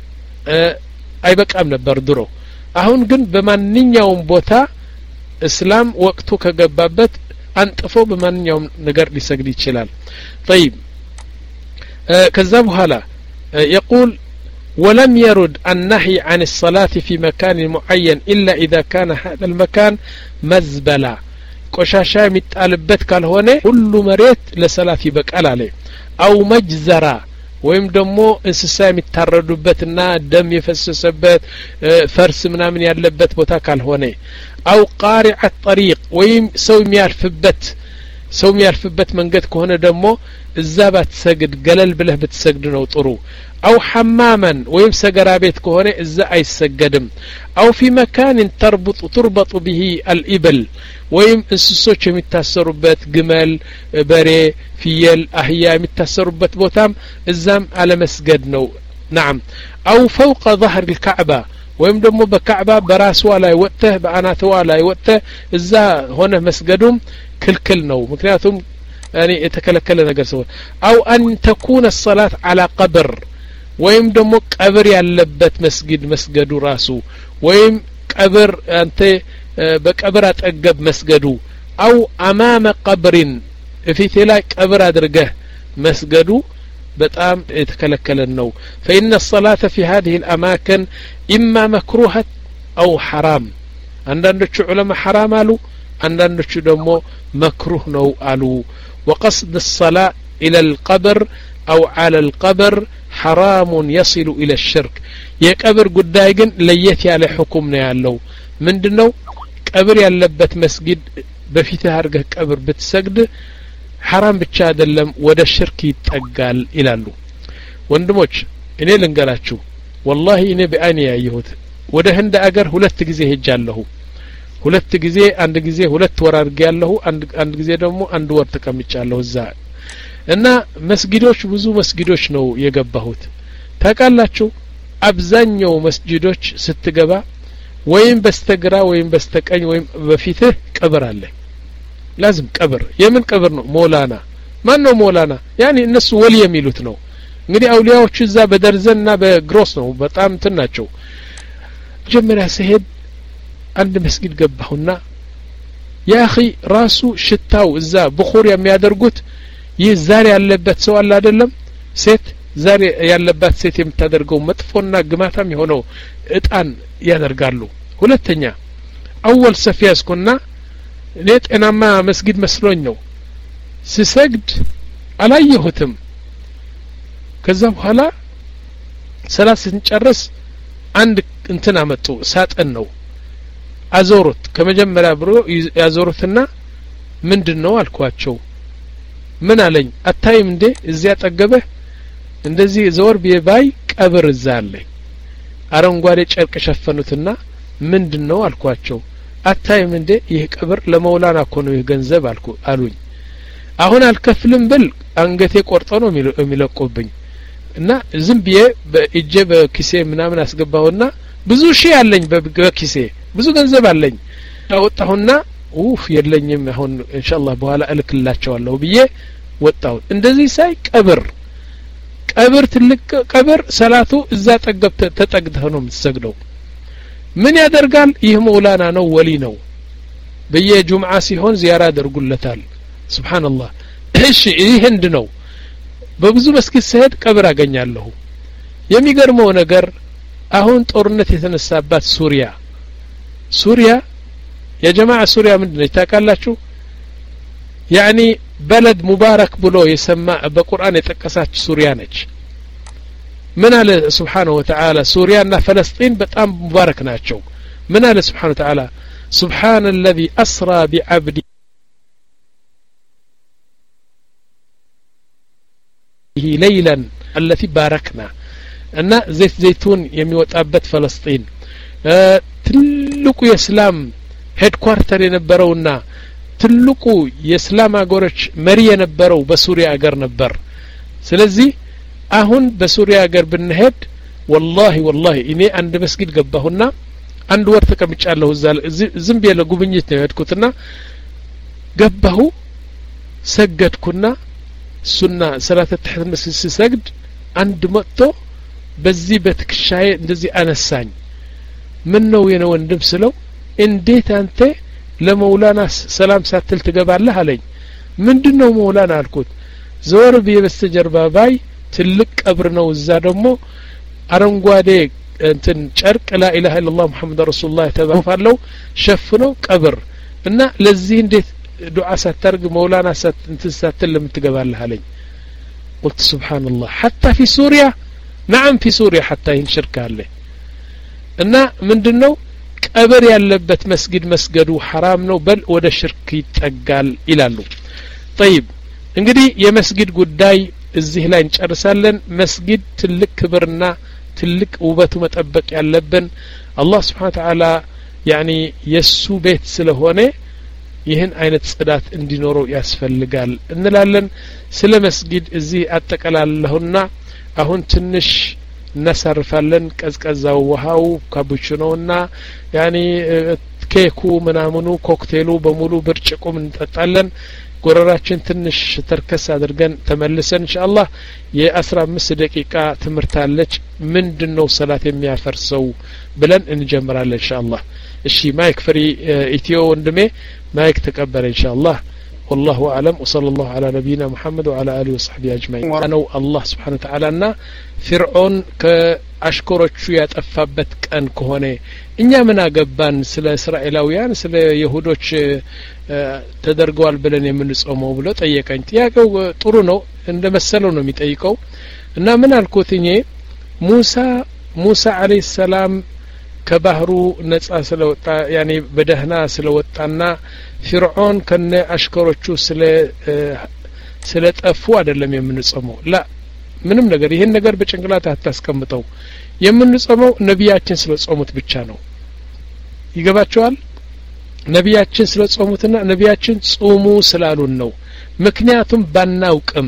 S1: አይበቃም ነበር ድሮ አሁን ግን በማንኛውም ቦታ እስላም ወቅቱ ከገባበት አንጥፎ በማንኛውም ነገር ሊሰግድ ይችላል طيب ከዛ በኋላ يقول ولم يرد النهي عن الصلاة في مكان معين إلا إذا كان هذا المكان مزبلة ቆሻሻ የሚጣልበት ካልሆነ ሁሉ መሬት ለሰላት ይበቃል አለ አው መጅዘራ ወይም ደግሞ እንስሳ የሚታረዱበትና ደም የፈሰሰበት ፈርስ ምናምን ያለበት ቦታ ካልሆነ አው ቃሪዐ الطريق ወይም ሰው የሚያልፍበት ሰው የሚያልፍበት መንገድ ከሆነ ደግሞ እዛ ባትሰግድ ገለል ብለህ ብትሰግድ ነው ጥሩ أو حماما ويم سجرا بيت كهونه إذا أي سجدم أو في مكان تربط تربط به الإبل ويم السوتش متسربت جمال بري فيل أحياء متسربت بوتام الزام على مسجد نو نعم أو فوق ظهر الكعبة ويم دمو بكعبة براس ولا يوته بعنات ولا يوته إذا هنا مسجدهم كل كل نو مكنياتهم يعني يتكلكل نجر سوا أو أن تكون الصلاة على قبر ወይም ደግሞ ቀብር ያለበት መስጊድ መስገዱ ራሱ ወይም ቀብር አንተ በቀብር አጠገብ መስገዱ አው አማመ ቀብርን እፊት ላይ ቀብር አድርገህ መስገዱ በጣም የተከለከለ ነው فإن الصلاة في هذه الأماكن إما مكروهة أو حرام አንዳንዶቹ ዑለማ ሐራም አሉ አንዳንዶቹ ደግሞ መክሩህ ነው አሉ وقصد الصلاة إلى القبر أو على القبر حرام يصل إلى الشرك የቀብር ጉዳይ ግን ለየት ያለ ሁክም ነው ያለው ምንድነው ቀብር ያለበት መስጊድ በፊትህ አርገህ ቀብር ብትሰግድ حرام ብቻ አይደለም ወደ ሽርክ ይጠጋል ይላሉ ወንድሞች እኔ ልንገራችሁ والله እኔ በአይኔ ያየሁት ወደ ህንድ አገር ሁለት ጊዜ ሄጃለሁ ሁለት ጊዜ አንድ ጊዜ ሁለት ወር አድርጌያለሁ አንድ አንድ ጊዜ ደግሞ አንድ ወር ተቀምጫለሁ እዛ እና መስጊዶች ብዙ መስጊዶች ነው የገባሁት ታውቃላችሁ አብዛኛው መስጊዶች ስትገባ ወይም በስተግራ ወይም በስተቀኝ ወይም በፊትህ ቀብር አለ لازم ቀብር የምን ቀብር ነው ሞላና ማን ነው ሞላና ያኒ እነሱ ወሊ የሚሉት ነው እንግዲህ አውሊያዎቹ እዛ በደርዘንና በግሮስ ነው በጣም እንትናቸው ጀመሪያ ሲሄድ አንድ መስጊድ ገባሁና ያ اخي ራሱ ሽታው እዛ በኹር የሚያደርጉት ይህ ዛሬ ያለበት ሰው አለ አይደለም ሴት ዛሬ ያለበት ሴት የምታደርገው መጥፎና ግማታም የሆነው እጣን ያደርጋሉ ሁለተኛ አወል ሰፊያስኩና እኔ ጤናማ መስጊድ መስሎኝ ነው ሲሰግድ አላየሁትም ከዛ በኋላ ሰላት ስንጨርስ አንድ እንትን አመጡ ሳጥን ነው አዞሩት ከመጀመሪያ ብሮ ያዞሩትና ምንድነው አልኳቸው ምን አለኝ አታይም እንዴ እዚያ ጠገበ እንደዚህ ዘወር ቢባይ ቀብር እዛ አለ አረንጓዴ ጨርቅ ሸፈኑትና ምንድነው አልኳቸው አታይም እንዴ ይሄ ቀብር ለመውላና እኮ ነው ገንዘብ አልኩ አሉኝ አሁን አልከፍልም ብል አንገቴ ቆርጦ ነው የሚለቁብኝ እና ዝም ብዬ በእጄ በኪሴ ምናምን አስገባውና ብዙ ሺህ አለኝ በኪሴ ብዙ ገንዘብ አለኝ አወጣሁና ኡፍ የለኝም አሁን ኢንሻአላህ በኋላ እልክላቸዋለሁ ብዬ ወጣሁ እንደዚህ ሳይ ቀብር ቀብር ትልቅ ቀብር ሰላቱ እዛ ጠገብ ተጠግተህ ነው የምትሰግደው ምን ያደርጋል ይህ መውላና ነው ወሊ ነው በየጁምዓ ሲሆን ዚያራ ያደርጉለታል ሱብሃንአላህ እሺ ይህ እንድ ነው በብዙ መስጊድ ሲሄድ ቀብር አገኛለሁ የሚገርመው ነገር አሁን ጦርነት የተነሳባት ሱሪያ ሱሪያ يا جماعة سوريا ምንድነው ታውቃላችሁ ያኒ بلد مبارك ብሎ የሰማ በቁርአን የተጠቀሰች ሱሪያ ነች ምን አለ سبحانه وتعالى ሱሪያና فلسطين በጣም ሙባረክ ናቸው ምን አለ سبحانه وتعالى سبحان الذي أسرى بعبده ليلا التي باركنا እና ዘይት ዘይቱን የሚወጣበት فلسطين ትልቁ የእስላም ሄድኳርተር የነበረውና ትልቁ የእስላም አገሮች መሪ የነበረው በሱሪያ አገር ነበር ስለዚህ አሁን በሱሪያ አገር ብንሄድ والله والله እኔ አንድ መስጊድ ገባሁና አንድ ወር ተቀምጫለሁ እዛ ዝም ብዬ ለጉብኝት ነው የሄድኩትና ገባሁ ሰገድኩና ሱና ሰላተ ተህት መስጊድ ሲሰግድ አንድ መጥቶ በዚህ በትክሻዬ እንደዚህ አነሳኝ ምን ነው የነ ወንድም ስለው እንዴት አንተ ለመውላና ሰላም ሳትል ትገባለህ አለኝ ምንድነው መውላና አልኩት ዞር በስተጀርባ ባይ ትልቅ ቀብር ነው እዛ ደግሞ አረንጓዴ እንትን ጨርቅ ላ ኢላሃ ኢላላህ ሙሐመድ ረሱላህ ተባፋለው ሸፍነው ቀብር እና ለዚህ እንዴት ዱዓ ሳታርግ መውላና ሳትል ለምትገባለህ አለኝ قلت سبحان الله حتى في سوريا نعم في سوريا حتى ينشرك عليه እና ምንድነው ቀብር ያለበት መስጊድ መስገዱ حرام ነው በል ወደ ሽርክ ይጠጋል ይላሉ طيب እንግዲህ የመስጊድ ጉዳይ እዚህ ላይ እንጨርሳለን መስጊድ ትልቅ ክብርና ትልቅ ውበቱ መጠበቅ ያለብን አላህ Subhanahu Wa Ta'ala يعني የሱ ቤት ስለሆነ ይህን አይነት ጽዳት እንዲኖረው ያስፈልጋል እንላለን ስለ መስጊድ እዚህ አጠቃላለሁና አሁን ትንሽ እናሳርፋለን ቀዝቀዛው ውሃው ካፑቺኖና ያኒ ኬኩ ምናምኑ ኮክቴሉ በሙሉ ብርጭቆም እንጠጣለን ጎረራችን ትንሽ ተርከስ አድርገን ተመልሰን ኢንሻአላህ የ15 ደቂቃ ትምርት አለች ምንድነው ሰላት የሚያፈርሰው ብለን እንጀምራለን ኢንሻአላህ እሺ ማይክ ፍሪ ኢትዮ ወንድሜ ማይክ ተቀበለ ኢንሻአላህ والله اعلم وصلى الله على نبينا محمد وعلى اله وصحبه اجمعين وانا الله سبحانه وتعالى فرعون አሽከሮቹ ያጠፋበት ቀን ከሆነ እኛ ምን አገባን ስለ እስራኤላውያን ስለ ይሁዶች ተደርገዋል ብለን የምንጾመው ብሎ ጠየቀኝ ጥያቄው ጥሩ ነው እንደመሰለው ነው የሚጠይቀው እና ምን አልኩት እኔ ሙሳ ሙሳ አለይሂ ሰላም ከባህሩ ነጻ ስለወጣ ያኔ በደህና ስለወጣና ፍርዖን ከነ አሽከሮቹ ስለ ስለጠፉ አይደለም የምንጾመው ላ ምንም ነገር ይሄን ነገር በጭንቅላት አታስቀምጠው የምንጾመው ነቢያችን ስለጾሙት ብቻ ነው ይገባቸዋል ነቢያችን ስለጾሙትና ነቢያችን ጾሙ ስላሉን ነው ምክንያቱም ባናውቅም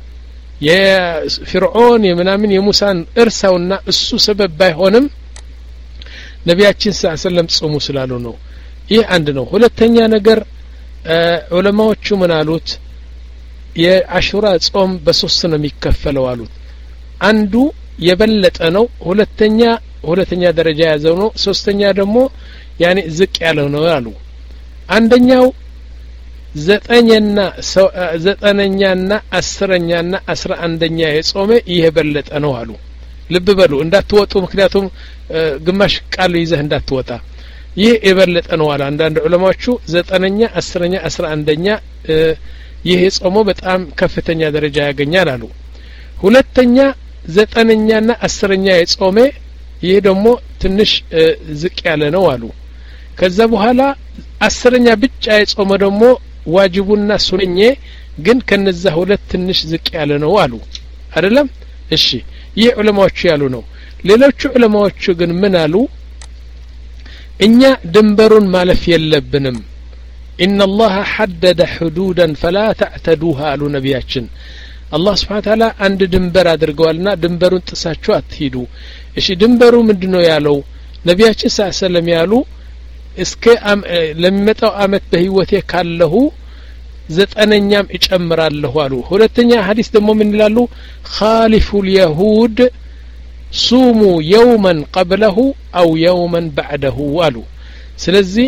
S1: የፍርዖን የምናምን የሙሳን እርሳውና እሱ ሰበብ ባይሆንም ነቢያችን ሰለላሁ ጾሙ ስላሉ ነው ይህ አንድ ነው ሁለተኛ ነገር ዑለማዎቹ ምን አሉት የአሹራ ጾም በሶስት ነው የሚከፈለው አሉት አንዱ የበለጠ ነው ሁለተኛ ሁለተኛ ደረጃ ያዘው ነው ሶስተኛ ደግሞ ያኔ ዝቅ ያለው ነው አሉ አንደኛው ዘጠኝና ዘጠነኛና አስረኛና አስራ አንደኛ የጾመ ይሄ በለጠ ነው አሉ ልብ በሉ እንዳትወጡ ምክንያቱም ግማሽ ቃል ይዘህ እንዳትወጣ ይህ የበለጠ ነው አለ አንዳንድ ዑለማዎቹ ዘጠነኛ አስረኛ አስራ አንደኛ ይሄ ጾሞ በጣም ከፍተኛ ደረጃ ያገኛል አሉ ሁለተኛ ዘጠነኛና አስረኛ የጾመ ይሄ ደግሞ ትንሽ ዝቅ ያለ ነው አሉ ከዛ በኋላ አስረኛ ብቻ የጾመ ደግሞ ዋጅቡና ሱነኘ ግን ከነዛ ሁለት ትንሽ ዝቅ ያለ ነው አሉ አይደለም እሺ ይሄ ዑለማዎቹ ያሉ ነው ሌሎቹ ዑለማዎቹ ግን ምን አሉ እኛ ድንበሩን ማለፍ የለብንም إن الله حدد حدودا فلا تعتدوها على نبياتنا الله سبحانه وتعالى عند دنبر أدرجوالنا دنبرون تساچو أتهيدو إيش دنبرو مندنو يالو نبياتنا صلى الله عليه وسلم يالو اسك أم لما تو أمت بهيوته كله زت أنا نيام إجمر الله والو هلتنيا حديث دمو من لالو خالف اليهود صوموا يوما قبله أو يوما بعده والو سلزي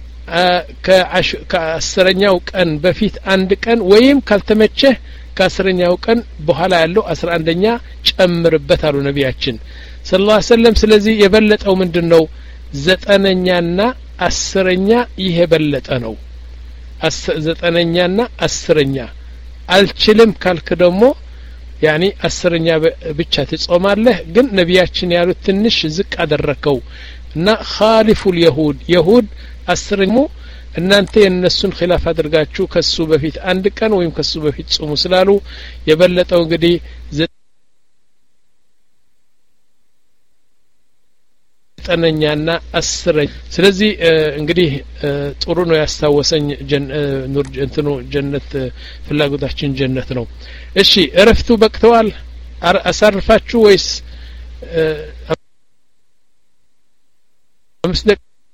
S1: ከአስረኛው ቀን በፊት አንድ ቀን ወይም ካልተመቸህ ከአስረኛው ቀን በኋላ ያለው አስራ አንደኛ ጨምርበት አሉ ነቢያችን ሰለላሁ ዐለይሂ ወሰለም ስለዚህ የበለጠው ምንድነው ዘጠነኛና አስረኛ ይሄ በለጠ ነው ዘጠነኛና አስረኛ አልችልም ካልክ ደግሞ ያኒ አስረኛ ብቻ ትጾማለህ ግን ነቢያችን ያሉት ትንሽ ዝቅ አደረከው እና ኻሊፉል ይሁድ ይሁድ አስረኙ እናንተ የነሱን ኺላፍ አድርጋችሁ ከሱ በፊት አንድ ቀን ወይም ከሱ በፊት ጾሙ ስላሉ የበለጠው እንግዲህ ዘጠነኛና አስረኛ ስለዚህ እንግዲህ ጥሩ ነው ያስታወሰኝ ኑር እንትኑ ጀነት ፍላጎታችን ጀነት ነው እሺ እረፍቱ በቅተዋል አሳርፋችሁ ወይስ አምስት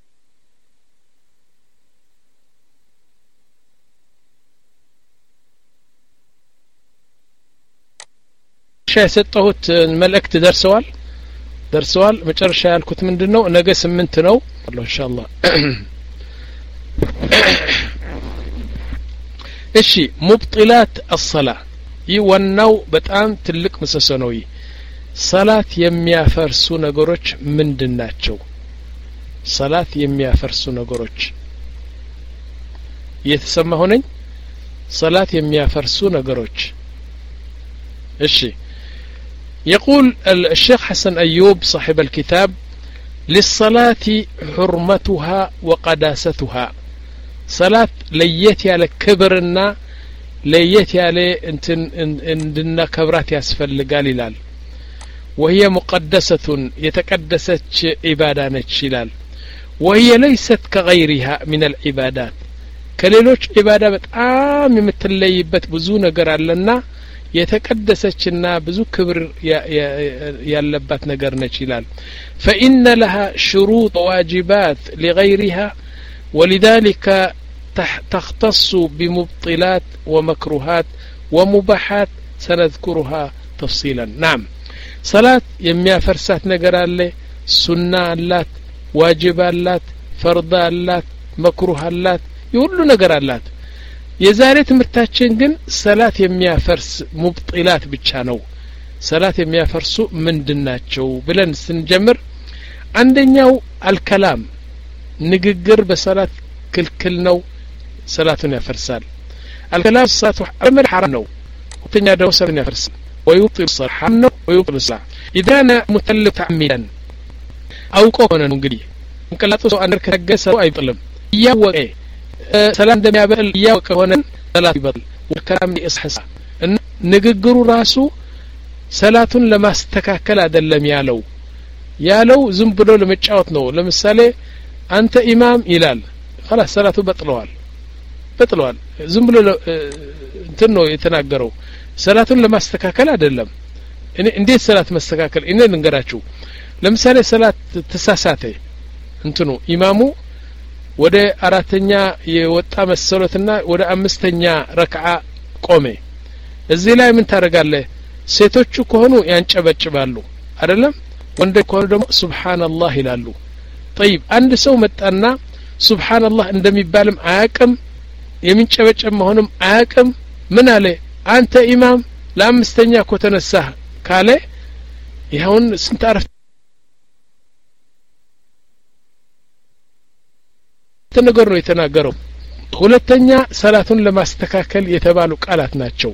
S1: የሰጠሁት መልእክት ደርሰዋል ደርሰዋል መጨረሻ ያልኩት ምንድነው ነገ ስምንት ነው አላህ ኢንሻአላህ እሺ ሙብጢላት الصلاه ይወናው በጣም ትልቅ ምሰሶ ነው ሰላት የሚያፈርሱ ነገሮች ምንድናቸው ሰላት የሚያፈርሱ ነገሮች የተሰማሁ ነኝ ሰላት የሚያፈርሱ ነገሮች እሺ يقول الشيخ حسن أيوب صاحب الكتاب للصلاة حرمتها وقداستها صلاة ليت على كبرنا ليت على انتن عندنا كبرات يسفل قال وهي مقدسة يتقدست عبادة نتشلال وهي ليست كغيرها من العبادات كليلوش عبادة بتعام يمتليبت بزو ነገር አለና የተቀደሰችና ብዙ ክብር ያለባት ነገር ነች ይላል فإن لها شروط واجبات لغيرها ولذلك تختص بمبطلات ومكروهات ومباحات سنذكرها تفصيلا نعم صلاة የሚያፈርሳት ነገር አለ ሱና አላት ዋጅብ አላት ፈርድ አላት መክሩህ አላት ይሁሉ ነገር አላት የዛሬ ትምርታችን ግን ሰላት የሚያፈርስ ሙብጢላት ብቻ ነው ሰላት የሚያፈርሱ ምንድናቸው ብለን ስንጀምር አንደኛው አልከላም ንግግር በሰላት ክልክል ነው ሰላቱን ያፈርሳል الكلام الصلاة أمر حرام ነው ሁለተኛ ደግሞ ሰላትን ያፈርሳል ويبطل الصلاة حرام ነው ويبطل الصلاة إذا أنا متلف تعميدا አውቆ ሆነ ነው እንግዲህ እንቀላጡ ሰው አንደር ከገሰው አይጥልም ያወቀ ሰላም እንደሚያበል ያወቀ ሆነ ሰላት ይበል ወከላም ይስሐሳ ንግግሩ ራሱ ሰላቱን ለማስተካከል አይደለም ያለው ያለው ዝም ብሎ ለመጫወት ነው ለምሳሌ አንተ ኢማም ይላል خلاص ሰላቱ በጥሏል በጥሏል ዝም ብሎ እንትን ነው የተናገረው ሰላቱን ለማስተካከል አይደለም እኔ እንዴት ሰላት ማስተካከል እኔ ልንገራችሁ ለምሳሌ ሰላት ተሳሳተ እንትኑ ኢማሙ ወደ አራተኛ የወጣ መሰለትና ወደ አምስተኛ ረክዓ ቆመ እዚህ ላይ ምን ታረጋለህ ሴቶቹ ከሆኑ ያንጨበጭባሉ አይደለም ወንድ ከሆኑ ደግሞ ሱብሃንአላህ ይላሉ طيب አንድ ሰው መጣና ሱብሃንአላህ እንደሚባልም አያቅም የሚንጨበጨብ መሆንም አያቅም ምን አለ አንተ ኢማም ለአምስተኛ ከተነሳህ ካለ ይሁን ስንት አረፍ ተነገር ነው የተናገረው ሁለተኛ ሰላቱን ለማስተካከል የተባሉ ቃላት ናቸው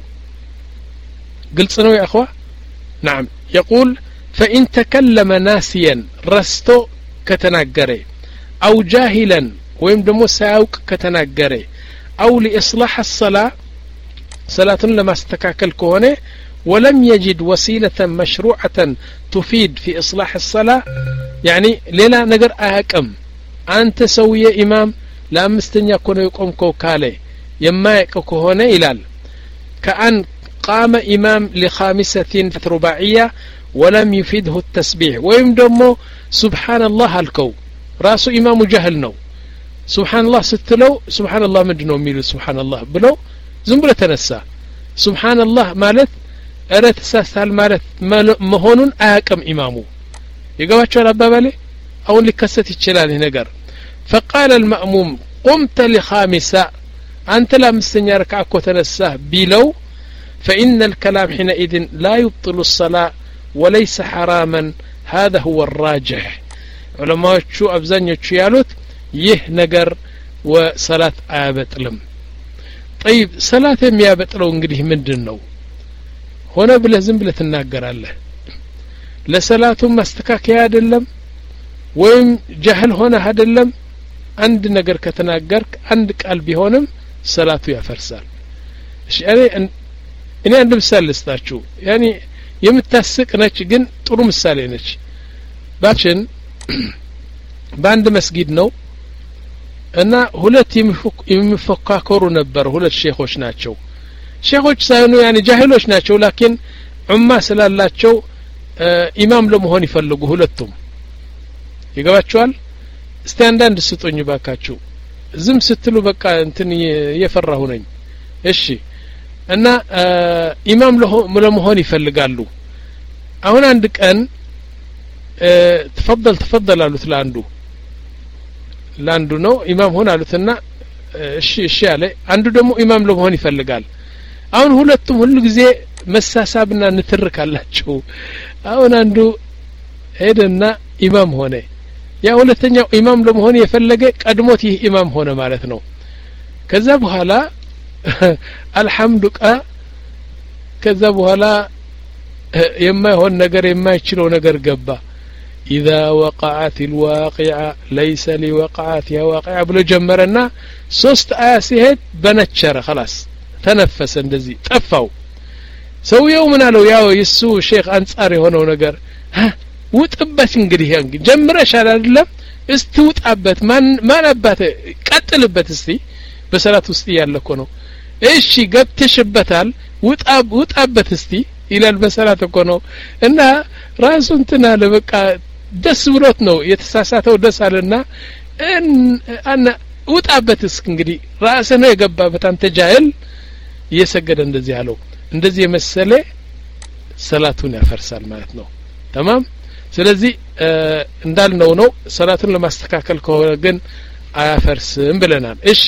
S1: ግልጽ ነው يا اخوه نعم يقول فإن تكلم ناسيا رستو كتناغره أو جاهلا ويم دمو ساوق كتناغره أو لإصلاح الصلاة صلاة لما استكاكل كونه ولم يجد وسيلة مشروعة تفيد في إصلاح الصلاة يعني ليلا نقر أهكم أنت سوية إمام لا مستنيا كونه يقوم كوكالي يما يكوكوهونه إلال كأن قام إمام لخامسة رباعية ولم يفيده التسبيح ويم دمو سبحان الله هلكو راسو إمام جهل نو سبحان الله ستلو سبحان الله مدنو ميلو سبحان الله بلو زنبلة تنسى سبحان الله مالت أرى تساسال مالت مهونون أهكم إمامو يقواتشو الأبابالي أو اللي كست الشلالي نقر فقال المأموم قمت لخامسة أنت لا مستنيا ركعك وتنسى بلو فإن الكلام حينئذ لا يبطل الصلاة وليس حراما هذا هو الراجح علماء شو أبزانيو يالوت يه نقر وصلاة آبتلم طيب صلاة ميابتلو انقده من دنو هنا بلازم بلا تناقر الله لصلاة مستكاك يا دلم ويم جهل هنا هدلم عند نقر كتناقرك عندك قلبي هونم صلاة يا فرسال يعني እኔ አንድ ምሳሌ ልስጣችሁ ያኒ የምታስቅ ነች ግን ጥሩ ምሳሌ ነች ባችን በአንድ መስጊድ ነው እና ሁለት የሚፈካከሩ ነበር ሁለት ሼኾች ናቸው ሼኾች ሳይሆኑ ያኒ ጃሂሎች ናቸው ላኪን ዑማ ስላላቸው ኢማም ለመሆን ይፈልጉ ሁለቱም ይገባችኋል እስቲ አንዳንድ ስጡኝ ባካችሁ ዝም ስትሉ በቃ እንትን የፈራሁ ነኝ እሺ እና ኢማም ለመሆን ይፈልጋሉ አሁን አንድ ቀን ተፈضل ተፈضل አሉት ላንዱ ላንዱ ነው ኢማም ሆነ አሉትና እሺ እሺ አለ አንዱ ደግሞ ኢማም ለመሆን ይፈልጋል አሁን ሁለቱም ሁሉ ጊዜ መሳሳብና ንትርካላችሁ አሁን አንዱ ሄደና ኢማም ሆነ ያ ሁለተኛው ኢማም ለመሆን የፈለገ ቀድሞት ይህ ኢማም ሆነ ማለት ነው ከዛ በኋላ አልহামዱቃ ከዛ በኋላ የማይሆን ነገር የማይችለው ነገር ገባ اذا وقعت الواقعه ليس لوقعتها واقعه ብሎ ጀመረና ሶስት አያ ሲሄድ በነቸረ خلاص ተነፈሰ እንደዚህ ጠፋው ሰውየው ምን አለው ያው የሱ ሼክ አንጻር የሆነው ነገር ውጥበት እንግዲህ እንግዲህ ጀምረሻል አይደለም እስቲ ውጣበት ማን ማን አባተ ቀጥልበት እስቲ በሰላት ውስጥ ያለኮ ነው እሺ ገብተሽበታል ውጣ ውጣበት እስቲ ይላል በሰላት እኮ ነው እና ራሱ እንትና ለበቃ ደስ ብሎት ነው የተሳሳተው ደስ አለና አና ውጣበት እስኪ እንግዲህ ራስ ነው የገባበት አንተ ጃሂል እየሰገደ እንደዚህ አለው እንደዚህ የመሰለ ሰላቱን ያፈርሳል ማለት ነው تمام ስለዚህ እንዳልነው ነው ሰላቱን ለማስተካከል ከሆነ ግን አያፈርስም ብለናል እሺ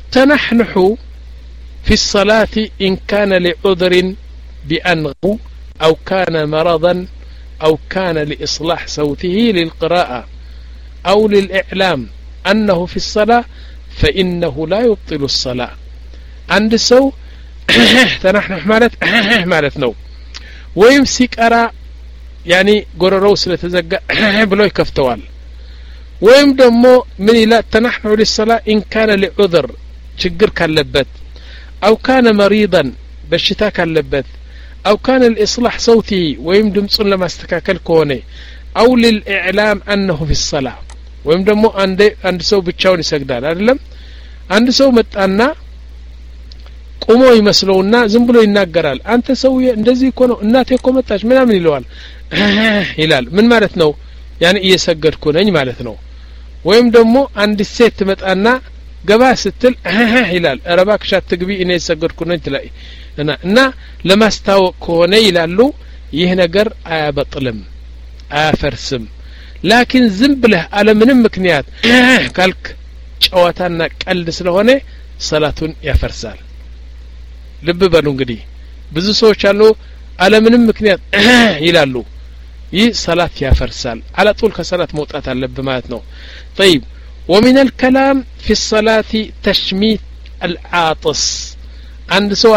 S1: والتنحنح في الصلاة إن كان لعذر بأنه أو كان مرضا أو كان لإصلاح صوته للقراءة أو للإعلام أنه في الصلاة فإنه لا يبطل الصلاة. عند سو تنحنح مالت مالت نو ويمسك أرى يعني قرروا سلتزقى بلو يكفتوال ويم دمو من إلى تنحنح للصلاة إن كان لعذر شجر كاللبت أو كان مريضا بشتا كاللبت أو كان الإصلاح صوتي ويم دمصن لما استكاكل كوني أو للإعلام أنه في الصلاة ويم دمو عند عند سو بتشاون يسجدال አይደለም አንድ ሰው መጣና ቆሞ ይመስለውና ዝም ብሎ ይናገራል አንተ ሰውዬ እንደዚህ እኮ ነው እናቴ እኮ መጣች ምናምን ይለዋል ይላል ምን ማለት ነው ያን እየሰገድኩ ነኝ ማለት ነው ወይም ደግሞ አንድ ሴት መጣና ገባ ስትል ይላል አረባክሽ አትግቢ እኔ እየሰገድኩ ነኝ ትላይ እና እና ለማስታወቅ ከሆነ ይላሉ ይህ ነገር አያበጥልም አያፈርስም ላኪን ዝም ብለህ አለ ምንም ምክንያት ካልክ ጨዋታና ቀልድ ስለሆነ ሰላቱን ያፈርሳል ልብ በሉ እንግዲህ ብዙ ሰዎች አሉ አለ ምንም ምክንያት ይላሉ ይህ ሰላት ያፈርሳል على طول ከሰላት መውጣት አለበት ማለት ነው طيب ومن الكلام في الصلاة تشميت العاطس عند ሰው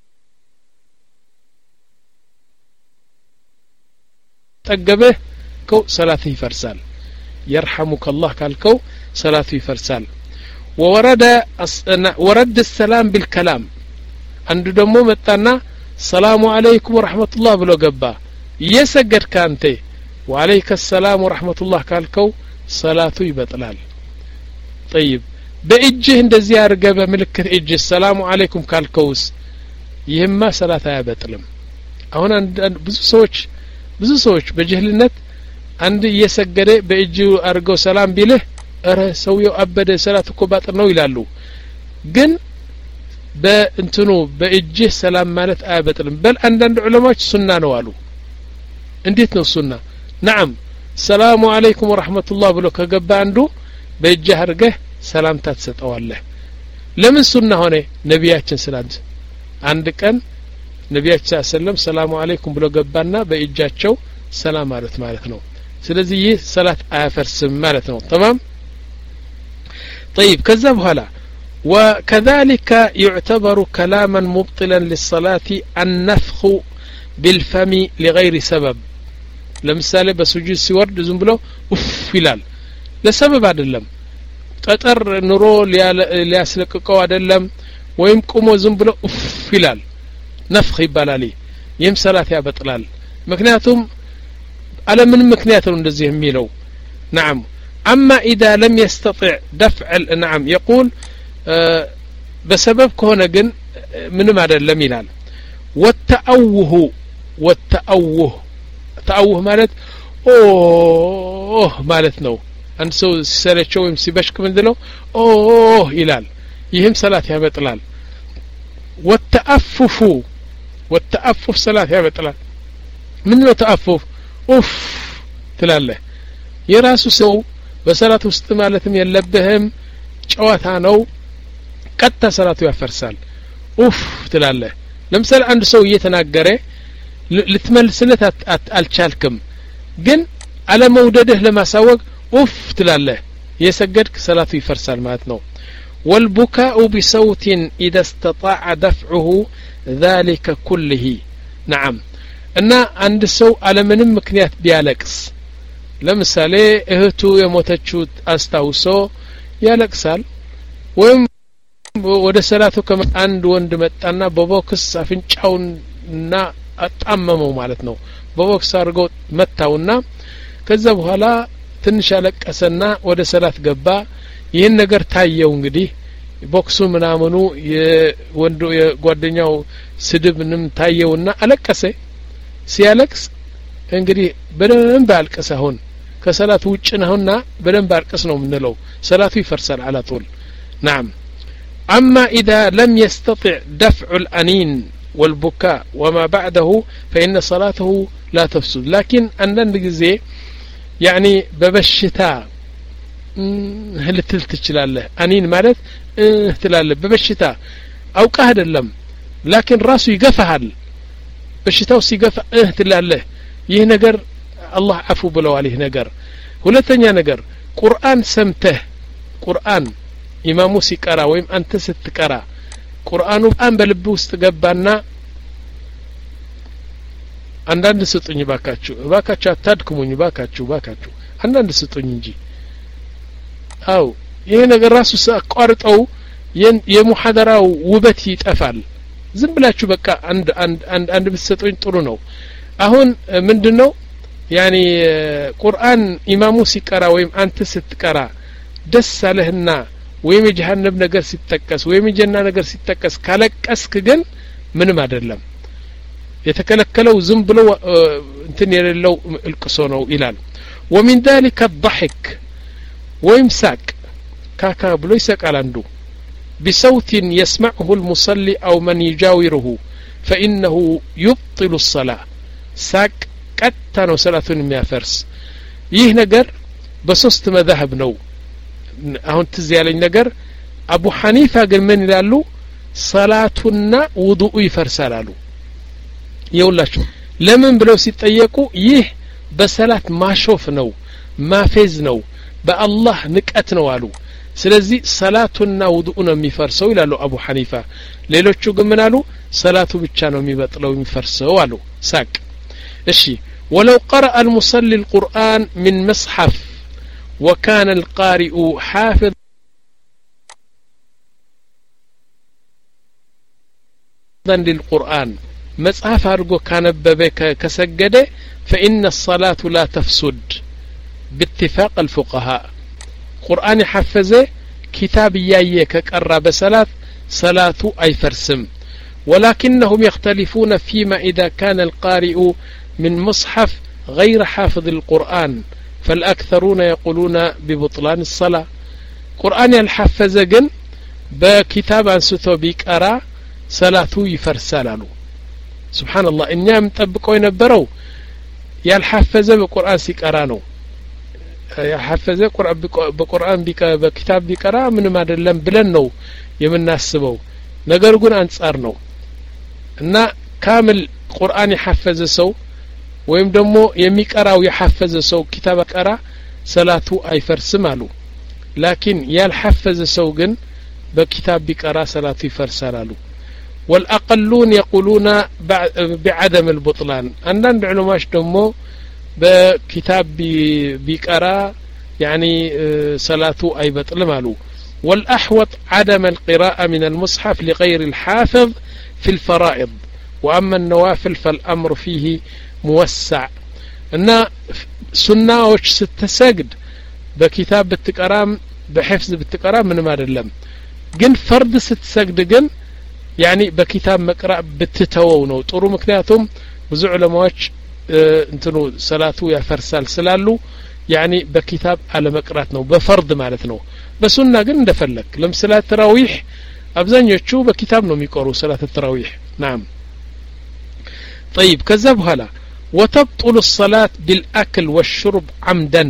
S1: ጠገበህ كو صلاة يفرسال يرحمك الله كالكو صلاة يفرسال وورد ورد السلام بالكلام عند دمو متنا السلام عليكم ورحمة الله بلو قبا يسجد كانتي وعليك السلام ورحمة الله كالكو صلاة يبطلال طيب بإجه እንደዚህ ያርገበ ምልክት እጅ السلام عليكم ካልከውስ ይህማ ሰላታ ያበጥልም አሁን ብዙ ሰዎች ብዙ ሰዎች በጅህልነት አንድ እየሰገደ በእጁ አርገው ሰላም ቢልህ እረ ሰውየው አበደ ሰላት እኮ ባጥር ነው ይላሉ ግን በእንትኑ በእጅህ ሰላም ማለት አያበጥልም በል አንዳንድ ዑለማዎች ሱና ነው አሉ እንዴት ነው ሱና نعم السلام عليكم ورحمة الله ብሎ ከገባ አንዱ በእጅህ አርገህ ሰላምታ ትሰጠዋለህ ለምን ሱና ሆነ ነብያችን ስላንት አንድ ቀን ነብያችን ሰለም ሰላም አለይኩም ብሎ ገባና በእጃቸው ሰላም ማለት ማለት ነው ስለዚህ ይህ ሰላት አያፈርስም ማለት ነው تمام طيب كذا بهلا وكذلك يعتبر كلاما مبطلا للصلاة النفخ بالفم لغير سبب لمثال بسجود سورد زم بلو اف ይላል ለሰበብ አይደለም ጠጠር ኑሮ ሊያስለቅቀው አይደለም ወይም ቆሞ ዝም ብሎ እፍ ይላል ነፍኽ ይባላል ይህም ሰላት ያበጥላል ምክንያቱም على من ምክንያት ነው እንደዚህ የሚለው نعم اما اذا لم يستطع دفع نعم يقول بسبب كونه ግን ምንም አይደለም ይላል والتأوه والتأوه تأوه ማለት ኦህ ማለት ነው አንድ ሰው ሲሰለቸው ወይም ሲበሽክ ምንድነው ኦህ ይላል ይህም ሰላት ያበጥላል والتأفف والتأفف ሰላት ያበጥላል ምንድነው ተአፉፍ ኡፍ ትላለህ የራሱ ሰው በሰላት ውስጥ ማለትም የለበህም ጨዋታ ነው ቀጥታ ሰላቱ ያፈርሳል ኡፍ ትላለህ ለምሳሌ አንድ ሰው እየተናገረ ልትመልስለት አልቻልክም ግን على مودده ለማሳወቅ ኡፍ ትላለህ የሰገድክ ሰላቱ ይፈርሳል ማለት ነው والبكاء بصوت إذا استطاع دفعه ذلك كله نعم እና አንድ ሰው አለምንም ምክንያት ቢያለቅስ ለምሳሌ እህቱ የሞተችው አስታውሶ ያለቅሳል ወይም ወደ ሰላቱ ከአንድ ወንድ መጣና በቦክስ አፍንጫውና አጣመመው ማለት ነው በቦክስ አድርጎ መታውና ከዛ በኋላ ትንሽ ያለቀሰና ወደ ሰላት ገባ ይህን ነገር ታየው እንግዲህ ቦክሱ ምናምኑ የወንዱ የጓደኛው ስድብንም ታየውና አለቀሰ ሲያለቅስ እንግዲህ በደንብ አልቀሰ አሁን ከሰላት ውጭ ነውና በደንብ አልቀስ ነው ምንለው ሰላቱ ይፈርሳል على طول نعم اما اذا لم يستطع دفع الانين والبكاء وما بعده فإن صلاته لا تفسد لكن عندنا ጊዜ يعني በበሽታ ህልትል ትችላለህ አንين ማለት ትላለህ በበሽታ አውቀህ አይደለም لكن ራሱ ይገፋሃል በሽታው ሲገፋ እህ ትላለህ ይህ ነገር አላህ አፉ ብለዋል ይህ ነገር ሁለተኛ ነገር ቁርአን ሰምተህ ቁርአን ኢማሙ ሲቀራ ወይም አንተ ስትቀራ ቁርአኑ አን በልብ ውስጥ ገባና አንዳንድ ስጡኝ ባካችሁ ባካችሁ አታድክሙኝ ባካችሁ ባካችሁ አንዳንድ ስጡኝ እንጂ አው ይሄ ነገር ራሱ አቋርጠው የሙሐደራው ውበት ይጠፋል ዝም ብላችሁ በቃ አንድ አንድ አንድ አንድ ብትሰጡኝ ጥሩ ነው አሁን ምንድነው ያኒ ቁርአን ኢማሙ ሲቀራ ወይም አንተ ስትቀራ ደስ አለህና ወይም የጀሃነም ነገር ሲጠቀስ ወይም የጀና ነገር ሲጠቀስ ካለቀስክ ግን ምንም አይደለም የተከለከለው ዝም ብሎ እንትን የሌለው እልቅሶ ነው ይላል ومن ذلك الضحك ويمسك كاكا بلو يسقال عنده بصوت يسمعه المصلي أو من يجاوره فإنه يبطل الصلاة ساك كتانو صلاة የሚያፈርስ ይህ ነገር በሶስት መذهب ነው አሁን ትዝ ያለኝ ነገር አቡ ሐኒፋ ግን ምን ይላሉ ሰላቱና ውዱኡ ይፈርሳል አሉ ይውላችሁ ለምን ብለው ሲጠየቁ ይህ በሰላት ማሾፍ ነው ማፌዝ ነው በአላህ ንቀት ነው አሉ ስለዚህ ሰላቱና ውዱኡ ነው የሚፈርሰው ይላሉ አቡ ሐኒፋ ሌሎቹ ግን ምን አሉ ሰላቱ ብቻ ነው የሚበጥለው የሚፈርሰው አሉ ሳቅ እሺ ولو قرأ المصلي القرآن من مصحف وكان القارئ حافظ للقرآن مصحف አድርጎ ካነበበ ከሰገደ فإن الصلاة لا تفسد باتفاق الفقهاء قرآن حفظه كتاب يايه كقرا بصلاة صلاة أي فرسم ولكنهم يختلفون فيما إذا كان القارئ من مصحف غير حافظ القرآن فالأكثرون يقولون ببطلان الصلاة قرآن الحفظ جن بكتاب أنستو بيقرا صلاة يفرسالالو سبحان الله إني مطبقوا ينبروا يالحفظ بقرآن سيقرا نو يحفظ قرآن بقرآن بكتاب بيقرا من ما دلم بلن نو የምናስበው ነገር ግን አንጻር ነው እና ካምል ቁርአን የሐፈዘ ሰው ወይም ደግሞ የሚቀራው የሐፈዘ ሰው ኪታብ ቀራ ሰላቱ አይፈርስም አሉ ላኪን ያልሐፈዘ ሰው ግን በኪታብ ቢቀራ ሰላቱ ይፈርሳል አሉ والأقلون يقولون بعدم البطلان عندنا علماء ደግሞ በኪታብ ቢቀራ يعني صلاته አይበጥልም አሉ والأحوط عدم القراءة من المصحف لغير الحافظ في الفرائض وأما النوافل فالأمر فيه موسع إن سنة وش ستسجد بكتاب بالتقرام بحفظ بالتقرام من ما دلم جن فرد ستسجد جن يعني بكتاب مقرأ بتتوونه طرو مكنياتهم ብዙ ዑለማዎች እንትኑ ሰላቱ ያፈርሳል ስላሉ يعني بكتاب على مقرات ነው በፈርድ ማለት ነው በሱና ግን እንደፈለክ ለምሳሌ ተራዊህ አብዛኞቹ በኪታብ ነው የሚቆሩ ሰላት ተራዊህ نعم طيب ከዛ በኋላ وتبطل الصلاة بالأكل والشرب عمدا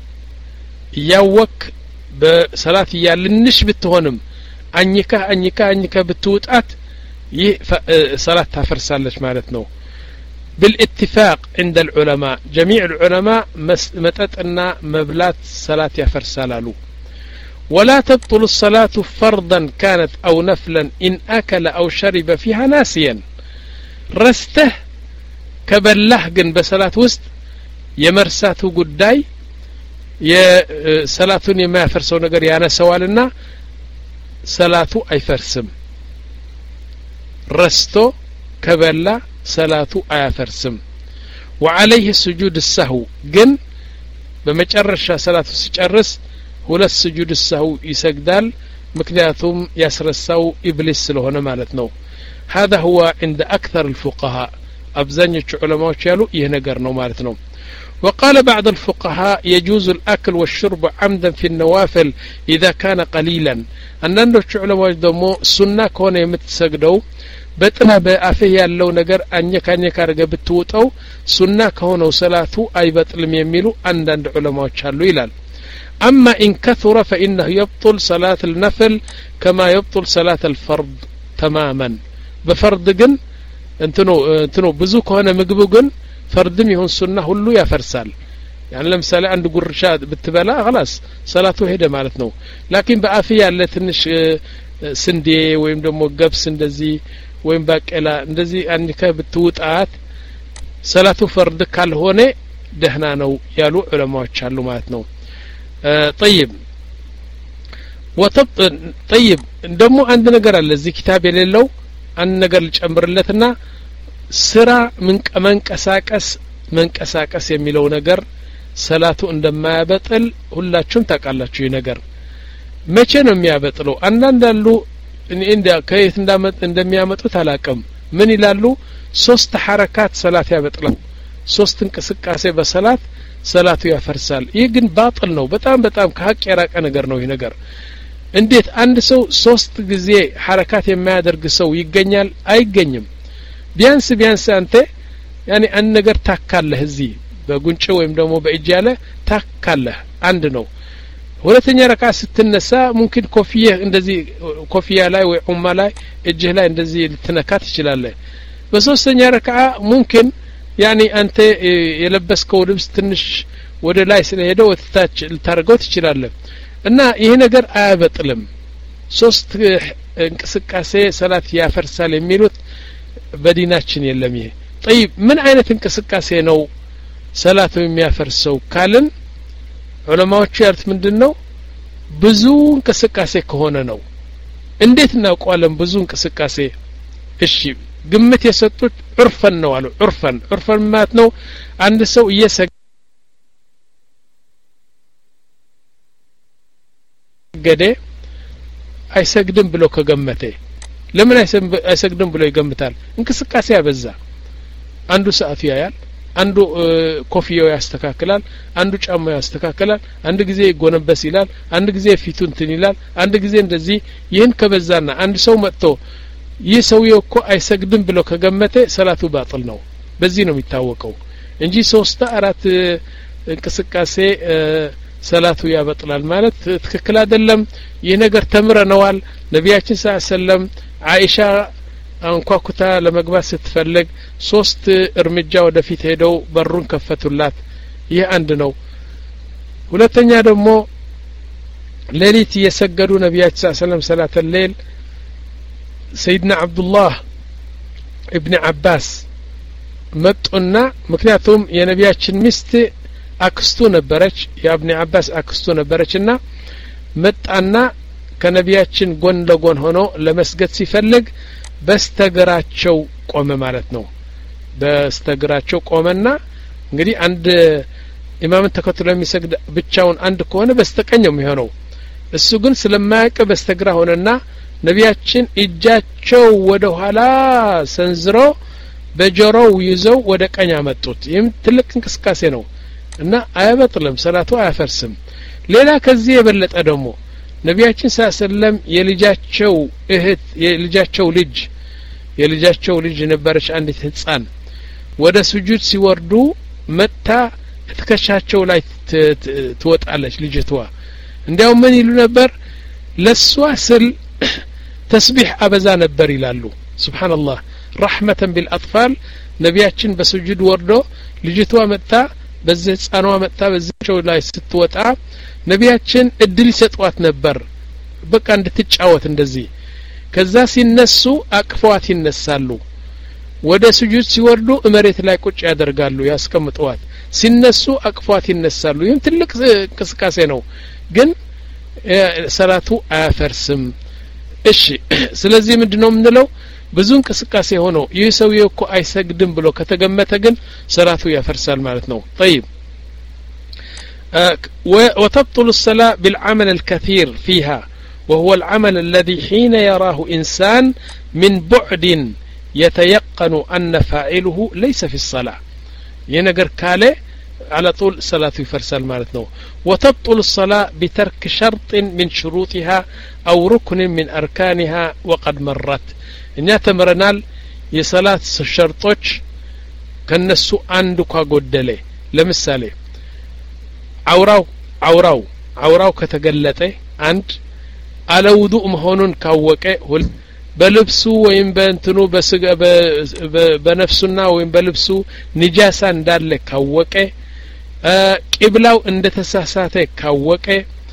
S1: ያወክ በሰላት ያልንሽ ብትሆንም አኝካ አኝካ አኝካ ብትውጣት ይህ ሰላት ታፈርሳለች ማለት ነው بالاتفاق عند العلماء جميع العلماء متتنا مبلات صلاة يفرسالالو ولا تبطل الصلاة فرضا كانت أو نفلا إن أكل أو شرب فيها ناسيا رسته كبله جن بصلاة وسط يمرساته قداي يا صلاة يما يفرسون نجر يانا سوالنا صلاة أي فرسم رستو كبله صلاة أيافرسم وعليه السجود السهو جن بمجرش صلاة سجرس ولا السجود السهو يسجدال مكنياتهم يسرسو إبليس لهنا مالتنا هذا هو عند أكثر الفقهاء أبزانية علماء شالو يهنقرنو مالتنا وقال بعض الفقهاء يجوز الأكل والشرب عمدا في النوافل إذا كان قليلا أننا علماء دمو سنة كون يمتسجدو በጥና በአፍህ ያለው ነገር አኘካ አኘካ አርገ ብትወጣው ሱና ከሆነው ሰላቱ አይበጥልም የሚሉ አንዳንድ ዑለማዎች አሉ ይላል اما ان كثر فانه يبطل صلاه النفل كما يبطل صلاه الفرض تماما بفرض ግን እንትኑ እንትኑ ብዙ ከሆነ ምግቡ ግን ፈርድም ይሁን ሱና ሁሉ ያፈርሳል يعني ለምሳሌ አንድ ጉርሻ ብትበላ خلاص ሰላቱ ሄደ ማለት ነው ላኪን በአፍያ ያለ ትንሽ ስንዴ ወይም ደግሞ ገብስ እንደዚህ ወይም ባቄላ እንደዚህ አንከ ብትውጣት ሰላቱ ፈርድ ካልሆነ ደህና ነው ያሉ ዑለማዎች አሉ ማለት ነው طيب وطب طيب ደሞ አንድ ነገር አለ እዚህ ኪታብ የሌለው አንድ ነገር ልጨምርለትና ስራ ምን መንቀሳቀስ መንቀሳቀስ የሚለው ነገር ሰላቱ እንደማያበጥል ሁላችሁም ታውቃላችሁ ይሄ ነገር መቼ ነው የሚያበጥለው አንዳንድ አሉ እንደ ከየት እንዳመጥ እንደሚያመጡት አላቀም ምን ይላሉ ሶስት ሐረካት ሰላት ያበጥላል ሶስት እንቅስቃሴ በሰላት ሰላቱ ያፈርሳል ይህ ግን ባጥል ነው በጣም በጣም ከሐቅ የራቀ ነገር ነው ይሄ ነገር እንዴት አንድ ሰው ሶስት ጊዜ ሐረካት የማያደርግ ሰው ይገኛል አይገኝም ቢያንስ ቢያንስ አንተ ያኒ አንድ ነገር ታካለህ እዚህ በጉንጭ ወይም ደግሞ በእጅ ያለ ታካለህ አንድ ነው ሁለተኛ ረካ ስትነሳ ሙምኪን ኮፍያ እንደዚህ ኮፍያ ላይ ወይ ኡማ ላይ እጅህ ላይ እንደዚህ ልትነካት ይችላል በሶስተኛ ረካ ሙምኪን ያኒ አንተ የለበስከው ልብስ ትንሽ ወደ ላይ ስለሄደ ወጥታች ልታርገው ትችላለህ እና ይሄ ነገር አያበጥልም ሶስት እንቅስቃሴ ሰላት ያፈርሳል የሚሉት በዲናችን የለም ይሄ طيب ምን አይነት እንቅስቃሴ ነው ሰላቱ የሚያፈርሰው ካልን ዑለማዎቹ ያሉት ምንድነው ብዙ እንቅስቃሴ ከሆነ ነው እንዴት እናውቀዋለን ብዙ እንቅስቃሴ እሺ ግምት የሰጡት ዑርፈን ነው አሉ ዑርፈን ዑርፈን ማለት ነው አንድ ሰው እየሰገደ አይሰግድም ብሎ ከገመተ ለምን አይሰግድም ብሎ ይገምታል እንቅስቃሴ ያበዛ አንዱ ሰዓት ያያል አንዱ ኮፍያው ያስተካክላል አንዱ ጫማው ያስተካክላል አንድ ጊዜ ይጎነበስ ይላል አንድ ጊዜ ፊቱን ትን ይላል አንድ ጊዜ እንደዚህ ይህን ከበዛና አንድ ሰው መጥቶ ይህ ሰውየው እኮ አይሰግድም ብሎ ከገመተ ሰላቱ ባጥል ነው በዚህ ነው የሚታወቀው እንጂ ሶስት አራት እንቅስቃሴ ሰላቱ ያበጥላል ማለት ትክክል አይደለም ይህ ነገር ተምረነዋል ነብያችን ሰለላሁ ዐለይሂ ወሰለም አይሻ አንኳኩታ ለመግባት ስትፈልግ ሶስት እርምጃ ወደፊት ሄደው በሩን ከፈቱላት ይህ አንድ ነው ሁለተኛ ደግሞ ሌሊት የሰገዱ ነብያችን ሰለላሁ ዐለይሂ ወሰለም ሰላተ ሌል ሰይድና አብዱላህ ኢብኑ አባስ መጡና ምክንያቱም የነብያችን ሚስት አክስቱ ነበረች የኢብኑ አባስ አክስቱ ነበረችና መጣና ከነብያችን ጎን ለጎን ሆኖ ለመስገድ ሲፈልግ በስተግራቸው ቆመ ማለት ነው በስተግራቸው ቆመና እንግዲህ አንድ ኢማምን ተከትሎ የሚሰግድ ብቻውን አንድ ከሆነ በስተቀኝ ነው የሚሆነው እሱ ግን ስለማያውቅ በስተግራ ሆነና ነብያችን እጃቸው ወደ ኋላ ሰንዝሮ በጆሮው ይዘው ወደ ቀኝ አመጡት ይህም ትልቅ እንቅስቃሴ ነው እና አያበጥልም ሰላቱ አያፈርስም ሌላ ከዚህ የበለጠ ደግሞ ነብያችን ሰለላሁ ዐለይሂ ወሰለም የልጃቸው እህት የልጃቸው ልጅ የልጃቸው ልጅ ነበረች አንዲት ህፃን ወደ ስጁድ ሲወርዱ መታ ትከሻቸው ላይ ትወጣለች ልጅቷ እንዲያው ምን ይሉ ነበር ለሷ ስል ተስቢህ አበዛ ነበር ይላሉ ሱብሃንአላህ ረህመተን ቢልአጥፋል ነብያችን በስጁድ ወርዶ ልጅቷ መታ በዚህ ህፃኗ መታ በዚህቸው ላይ ስትወጣ ነብያችን እድል ይሰጧት ነበር በቃ እንድትጫወት እንደዚህ ከዛ ሲነሱ አቅፈዋት ይነሳሉ ወደ ስጁድ ሲወርዱ መሬት ላይ ቁጭ ያደርጋሉ ያስቀምጧት ሲነሱ አቅፈዋት ይነሳሉ ይህም ትልቅ እንቅስቃሴ ነው ግን ሰላቱ አያፈርስም እሺ ስለዚህ ምንድነው የምንለው ብዙ እንቅስቃሴ ሆኖ ይህ ሰውዬው እኮ አይሰግድም ብሎ ከተገመተ ግን ሰላቱ ያፈርሳል ማለት ነው طيب وتبطل الصلاة بالعمل الكثير فيها وهو العمل الذي حين يراه إنسان من بعد يتيقن أن فاعله ليس في الصلاة ينقر كاله على طول صلاة يفرسل مالتنا وتبطل الصلاة بترك شرط من شروطها أو ركن من أركانها وقد مرت إن يتمرنال يصلاة الشرطوش كنسو عندك قدله لمثالي عوراو عوراو عوراو كتقلته عند على وضوء مهونون كاوكه በልብሱ ወይም በእንትኑ በስጋ በነፍሱና ወይም በልብሱ ንጃሳ እንዳለ ካወቀ ቂብላው እንደተሳሳተ ካወቀ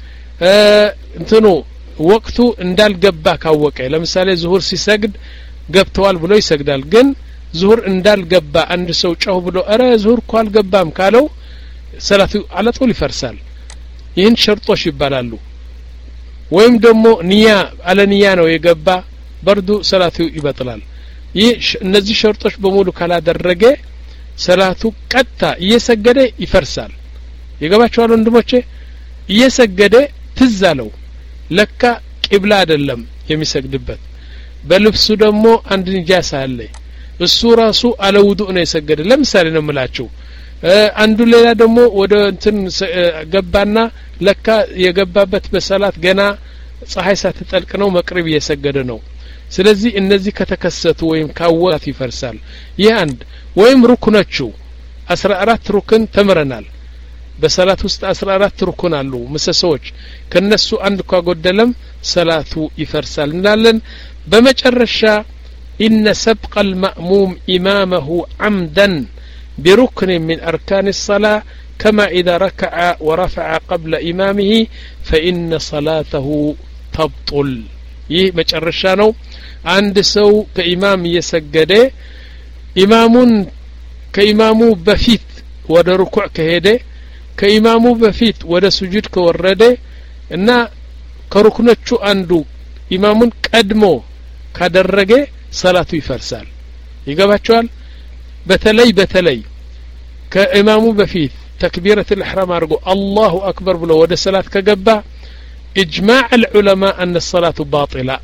S1: እንትኑ ወቅቱ እንዳልገባ ካወቀ ለምሳሌ ዙሁር ሲሰግድ ገብተዋል ብሎ ይሰግዳል ግን ዙሁር እንዳልገባ አንድ ሰው ጫው ብሎ አረ ዙሁር እኮ አልገባም ካለው ሰላቱ አለጡል ይፈርሳል ይህን ሸርጦች ይባላሉ ወይም ደግሞ ንያ አለ ንያ ነው የገባ በርዱ ሰላቱ ይበጥላል ይህ እነዚህ ሸርጦች በሙሉ ካላደረገ ሰላቱ ቀጣ እየሰገደ ይፈርሳል ይገባቸዋል ወንድሞቼ እየሰገደ ትዛለው ለካ ቂብላ አይደለም የሚሰግድበት በልብሱ ደግሞ አንድ ንጃሳ አለ እሱ ራሱ አለ ውዱእ ነው የሰገደ ለምሳሌ ነው የምላችሁ አንዱ ሌላ ደግሞ ወደ እንትን ገባና ለካ የገባበት በሰላት ገና ፀሐይ ሳትጠልቅ ነው መቅሪብ እየሰገደ ነው ስለዚህ እነዚህ ከተከሰቱ ወይም ካወራት ይፈርሳል ይህ አንድ ወይም ሩክኖቹ አስራ አራት ሩክን ተመረናል በሰላት ውስጥ አስራ አራት ሩክን አሉ ምሰሶች ከነሱ አንድ ካጎደለም ሰላቱ ይፈርሳል እንላለን በመጨረሻ إن سبق المأموم إمامه عمدا بركن من أركان الصلاة كما إذا ركع ورفع قبل إمامه فإن صلاته تبطل ይህ መጨረሻ ነው አንድ ሰው ከኢማም እየሰገደ ኢማሙን ከኢማሙ በፊት ወደ ሩኩዕ ከሄደ ከኢማሙ በፊት ወደ ስጁድ ከወረደ እና ከሩክኖቹ አንዱ ኢማሙን ቀድሞ ካደረገ ሰላቱ ይፈርሳል ይገባቸዋል በተለይ በተለይ ከኢማሙ በፊት ተክቢረቱ الإحرام አድርጎ አላሁ አክበር ብሎ ወደ ሰላት ከገባ إجماع العلماء أن الصلاة باطلة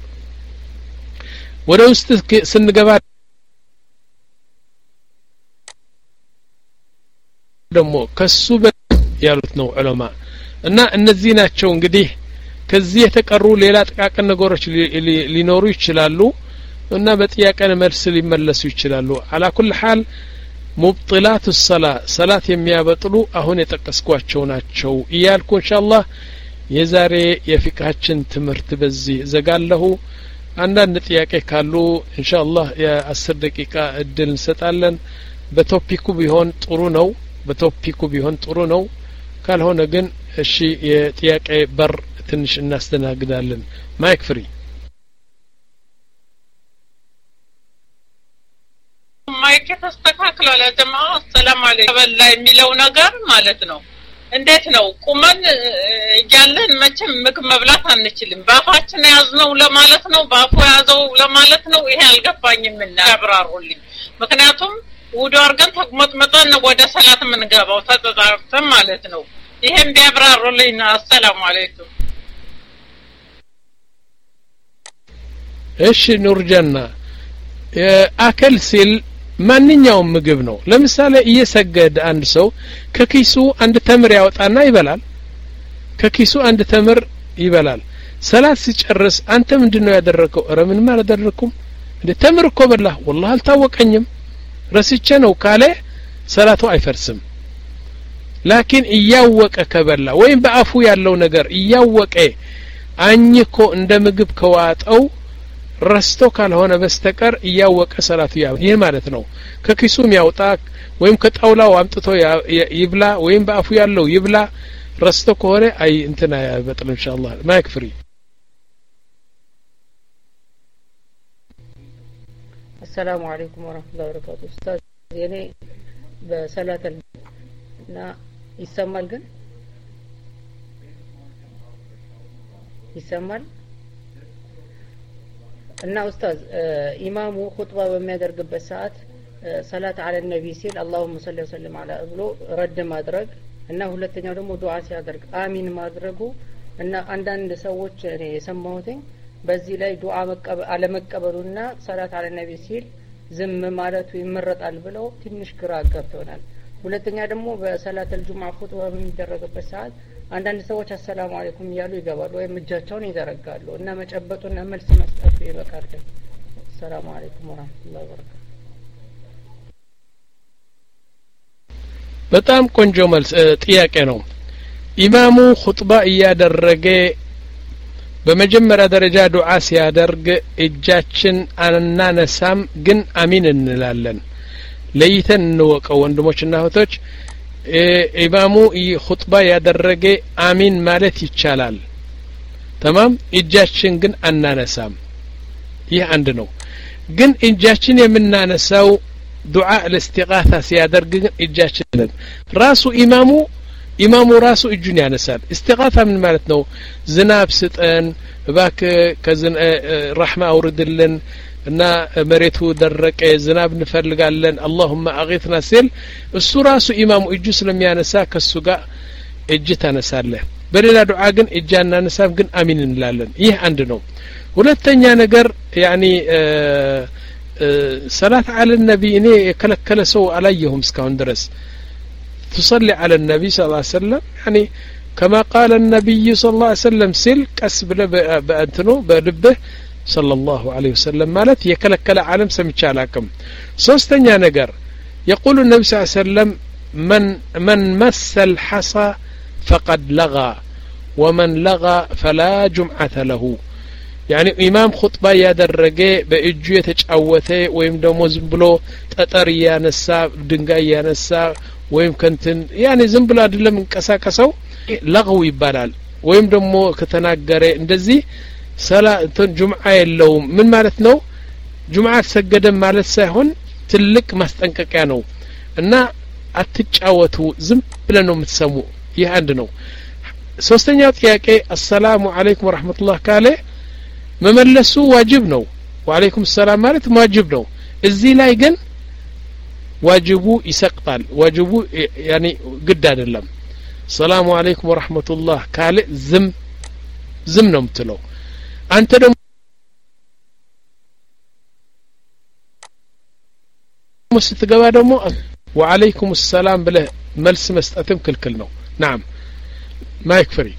S1: ولو سنقبا دمو كالسوبة يالوتنو علماء እና እነዚህ ናቸው እንግዲህ ከዚህ የተቀሩ ሌላ ጥቃቅን ነገሮች ሊኖሩ ይችላሉ እና በጥያቄ መልስ ሊመለሱ ይችላሉ على كل حال مبطلات الصلاة صلاة የሚያበጥሉ አሁን የጠቀስኳቸው ናቸው ይያልኩ ኢንሻአላህ የዛሬ የፊቅሃችን ትምህርት በዚህ ዘጋለሁ አንዳንድ ጥያቄ ካሉ ኢንሻአላህ የ10 ደቂቃ እድል እንሰጣለን በቶፒኩ ቢሆን ጥሩ ነው በቶፒኩ ቢሆን ጥሩ ነው ካልሆነ ግን እሺ የጥያቄ በር ትንሽ እናስተናግዳለን ማይክ ፍሪ
S2: ማይክ ተስተካክሏል ለጀማዓ ሰላም አለይኩም በላ የሚለው ነገር ማለት ነው እንዴት ነው ቁመን ያለን መቼም ምግብ መብላት አንችልም ባፋችን ያዝነው ለማለት ነው ባፉ ያዘው ለማለት ነው ይሄ አልገባኝም እና ያብራሩልኝ ምክንያቱም ውዱ አርገን ተቅመጥመጠን ወደ ሰላት ምንገባው ተጣጣርተን ማለት ነው ይሄን ቢያብራሩልኝ አሰላሙ አለይኩም
S1: እሺ ኑርጀና አከል ሲል ማንኛውም ምግብ ነው ለምሳሌ እየሰገደ አንድ ሰው ከኪሱ አንድ ተምር ያወጣና ይበላል ከኪሱ አንድ ተምር ይበላል ሰላት ሲጨርስ አንተ ምንድነው ያደረከው ኧረ ምን ማለት አደረኩም እንደ ተምር እኮ በላህ والله አልታወቀኝም ረስቼ ነው ካለ ሰላቱ አይፈርስም ላኪን እያወቀ ከበላ ወይም በአፉ ያለው ነገር እያወቀ አኝኮ እንደ ምግብ ከዋጠው ረስቶ ካልሆነ በስተቀር እያወቀ ሰላቱ ይህ ማለት ነው ከኪሱም ያውጣ ወይም ከጣውላው አምጥቶ ይብላ ወይም በአፉ ያለው ይብላ ረስቶ ከሆነ አይ እንትና ያበጥል ኢንሻአላህ ማይክ ፍሪ
S3: السلام عليكم ورحمة الله وبركاته أستاذ يعني بصلاة نا يسمى الجن يسمى እና ኡስታዝ ኢማሙ ኹጥባ በሚያደርግበት ሰዓት ሰላት አለ ነብይ ሲል اللهم صل وسلم على ብሎ ረድ ማድረግ እና ሁለተኛው ደግሞ ዱዓ ሲያደርግ አሚን ማድረጉ እና አንዳንድ ሰዎች እኔ የሰማሁት በዚህ ላይ ዱዓ መቀበል አለመቀበሉና ሰላት አለ ነብይ ሲል ዝም ማለቱ ይመረጣል ብለው ትንሽ ግራ አጋብተውናል ሁለተኛ ደግሞ በሰላት الجمعة ኹጥባ በሚደረግበት ሰዓት አንዳንድ ሰዎች አሰላሙ አለይኩም ይያሉ ይገባሉ ወይ እጃቸውን ይዘረጋሉ እና መጨበጡና መልስ መስጠቱ ይበቃል ሰላም አለይኩም ወራህመቱላሂ ወበረካቱ
S1: በጣም ቆንጆ መልስ ጥያቄ ነው ኢማሙ ኹጥባ ያደረገ በመጀመሪያ ደረጃ ዱዓ ሲያደርግ እጃችን አናነሳም ግን አሚን እንላለን ለይተን እንወቀው ወንድሞችና እህቶች ኢማሙ ኹጥባ ያደረገ አሚን ማለት ይቻላል ተማም እጃችን ግን አናነሳም ይህ አንድ ነው ግን እጃችን የምናነሳው ዱዓ ለስቲጋታ ሲያደርግ ግን እጃችን ራሱ ኢማሙ ኢማሙ ራሱ እጁን ያነሳል እስቲጋታ ምን ማለት ነው ዝናብ ስጠን ባክ ከዝን ረህማ አውርድልን እና መሬቱ ደረቀ ዝናብ እንፈልጋለን اللهم اغثنا ሲል እሱ ራሱ ኢማሙ እጁ ስለሚያነሳ ከሱ ጋር እጅ ተነሳለህ በሌላ ዱዓ ግን እጅ አናነሳም ግን አሚን እንላለን ይህ አንድ ነው ሁለተኛ ነገር يعني صلاه على النبي እኔ የከለከለ ሰው አላየሁም እስካሁን ድረስ تصلي على النبي صلى الله عليه وسلم يعني كما قال النبي صلى الله عليه وسلم سل كسب بأنتنو بلبه صلى الله عليه وسلم مالت يكلكل عالم سميتشالاكم سوستنيا نجر يقول النبي صلى الله عليه وسلم من من مس الحصى فقد لغى ومن لغى فلا جمعة له يعني امام خطبه ያደረገ በእጁ የተጫወተ ወይም ደግሞ ዝም ብሎ ጠጠር ያነሳ ድንጋይ ያነሳ ወይም ከንትን ያኔ ዝም ብሎ አይደለም እንቀሳቀሰው ለغው ይባላል ወይም ደግሞ ከተናገረ እንደዚህ ሰላትን ጁምዓ የለውም ምን ማለት ነው ጁምዓ ሰገደ ማለት ሳይሆን ትልቅ ማስጠንቀቂያ ነው እና አትጫወቱ ዝም ብለ ነው የምትሰሙ ይህ አንድ ነው ሶስተኛው ጥያቄ አሰላሙ አለይኩም ወራህመቱላህ ካለ መመለሱ ዋጅብ ነው ወአለይኩም ሰላም ማለት ዋጅብ ነው እዚህ ላይ ግን ዋጅቡ ይሰቅጣል ዋጅቡ ያኒ ግድ አይደለም ሰላሙ አለይኩም ወራህመቱላህ ካለ ዝም ዝም ነው የምትለው አንተ ደግሞ ስትገባ ደግሞ ወአለይኩም ሰላም ብለህ መልስ መስጠትም ክልክል ነው نعم ما يكفري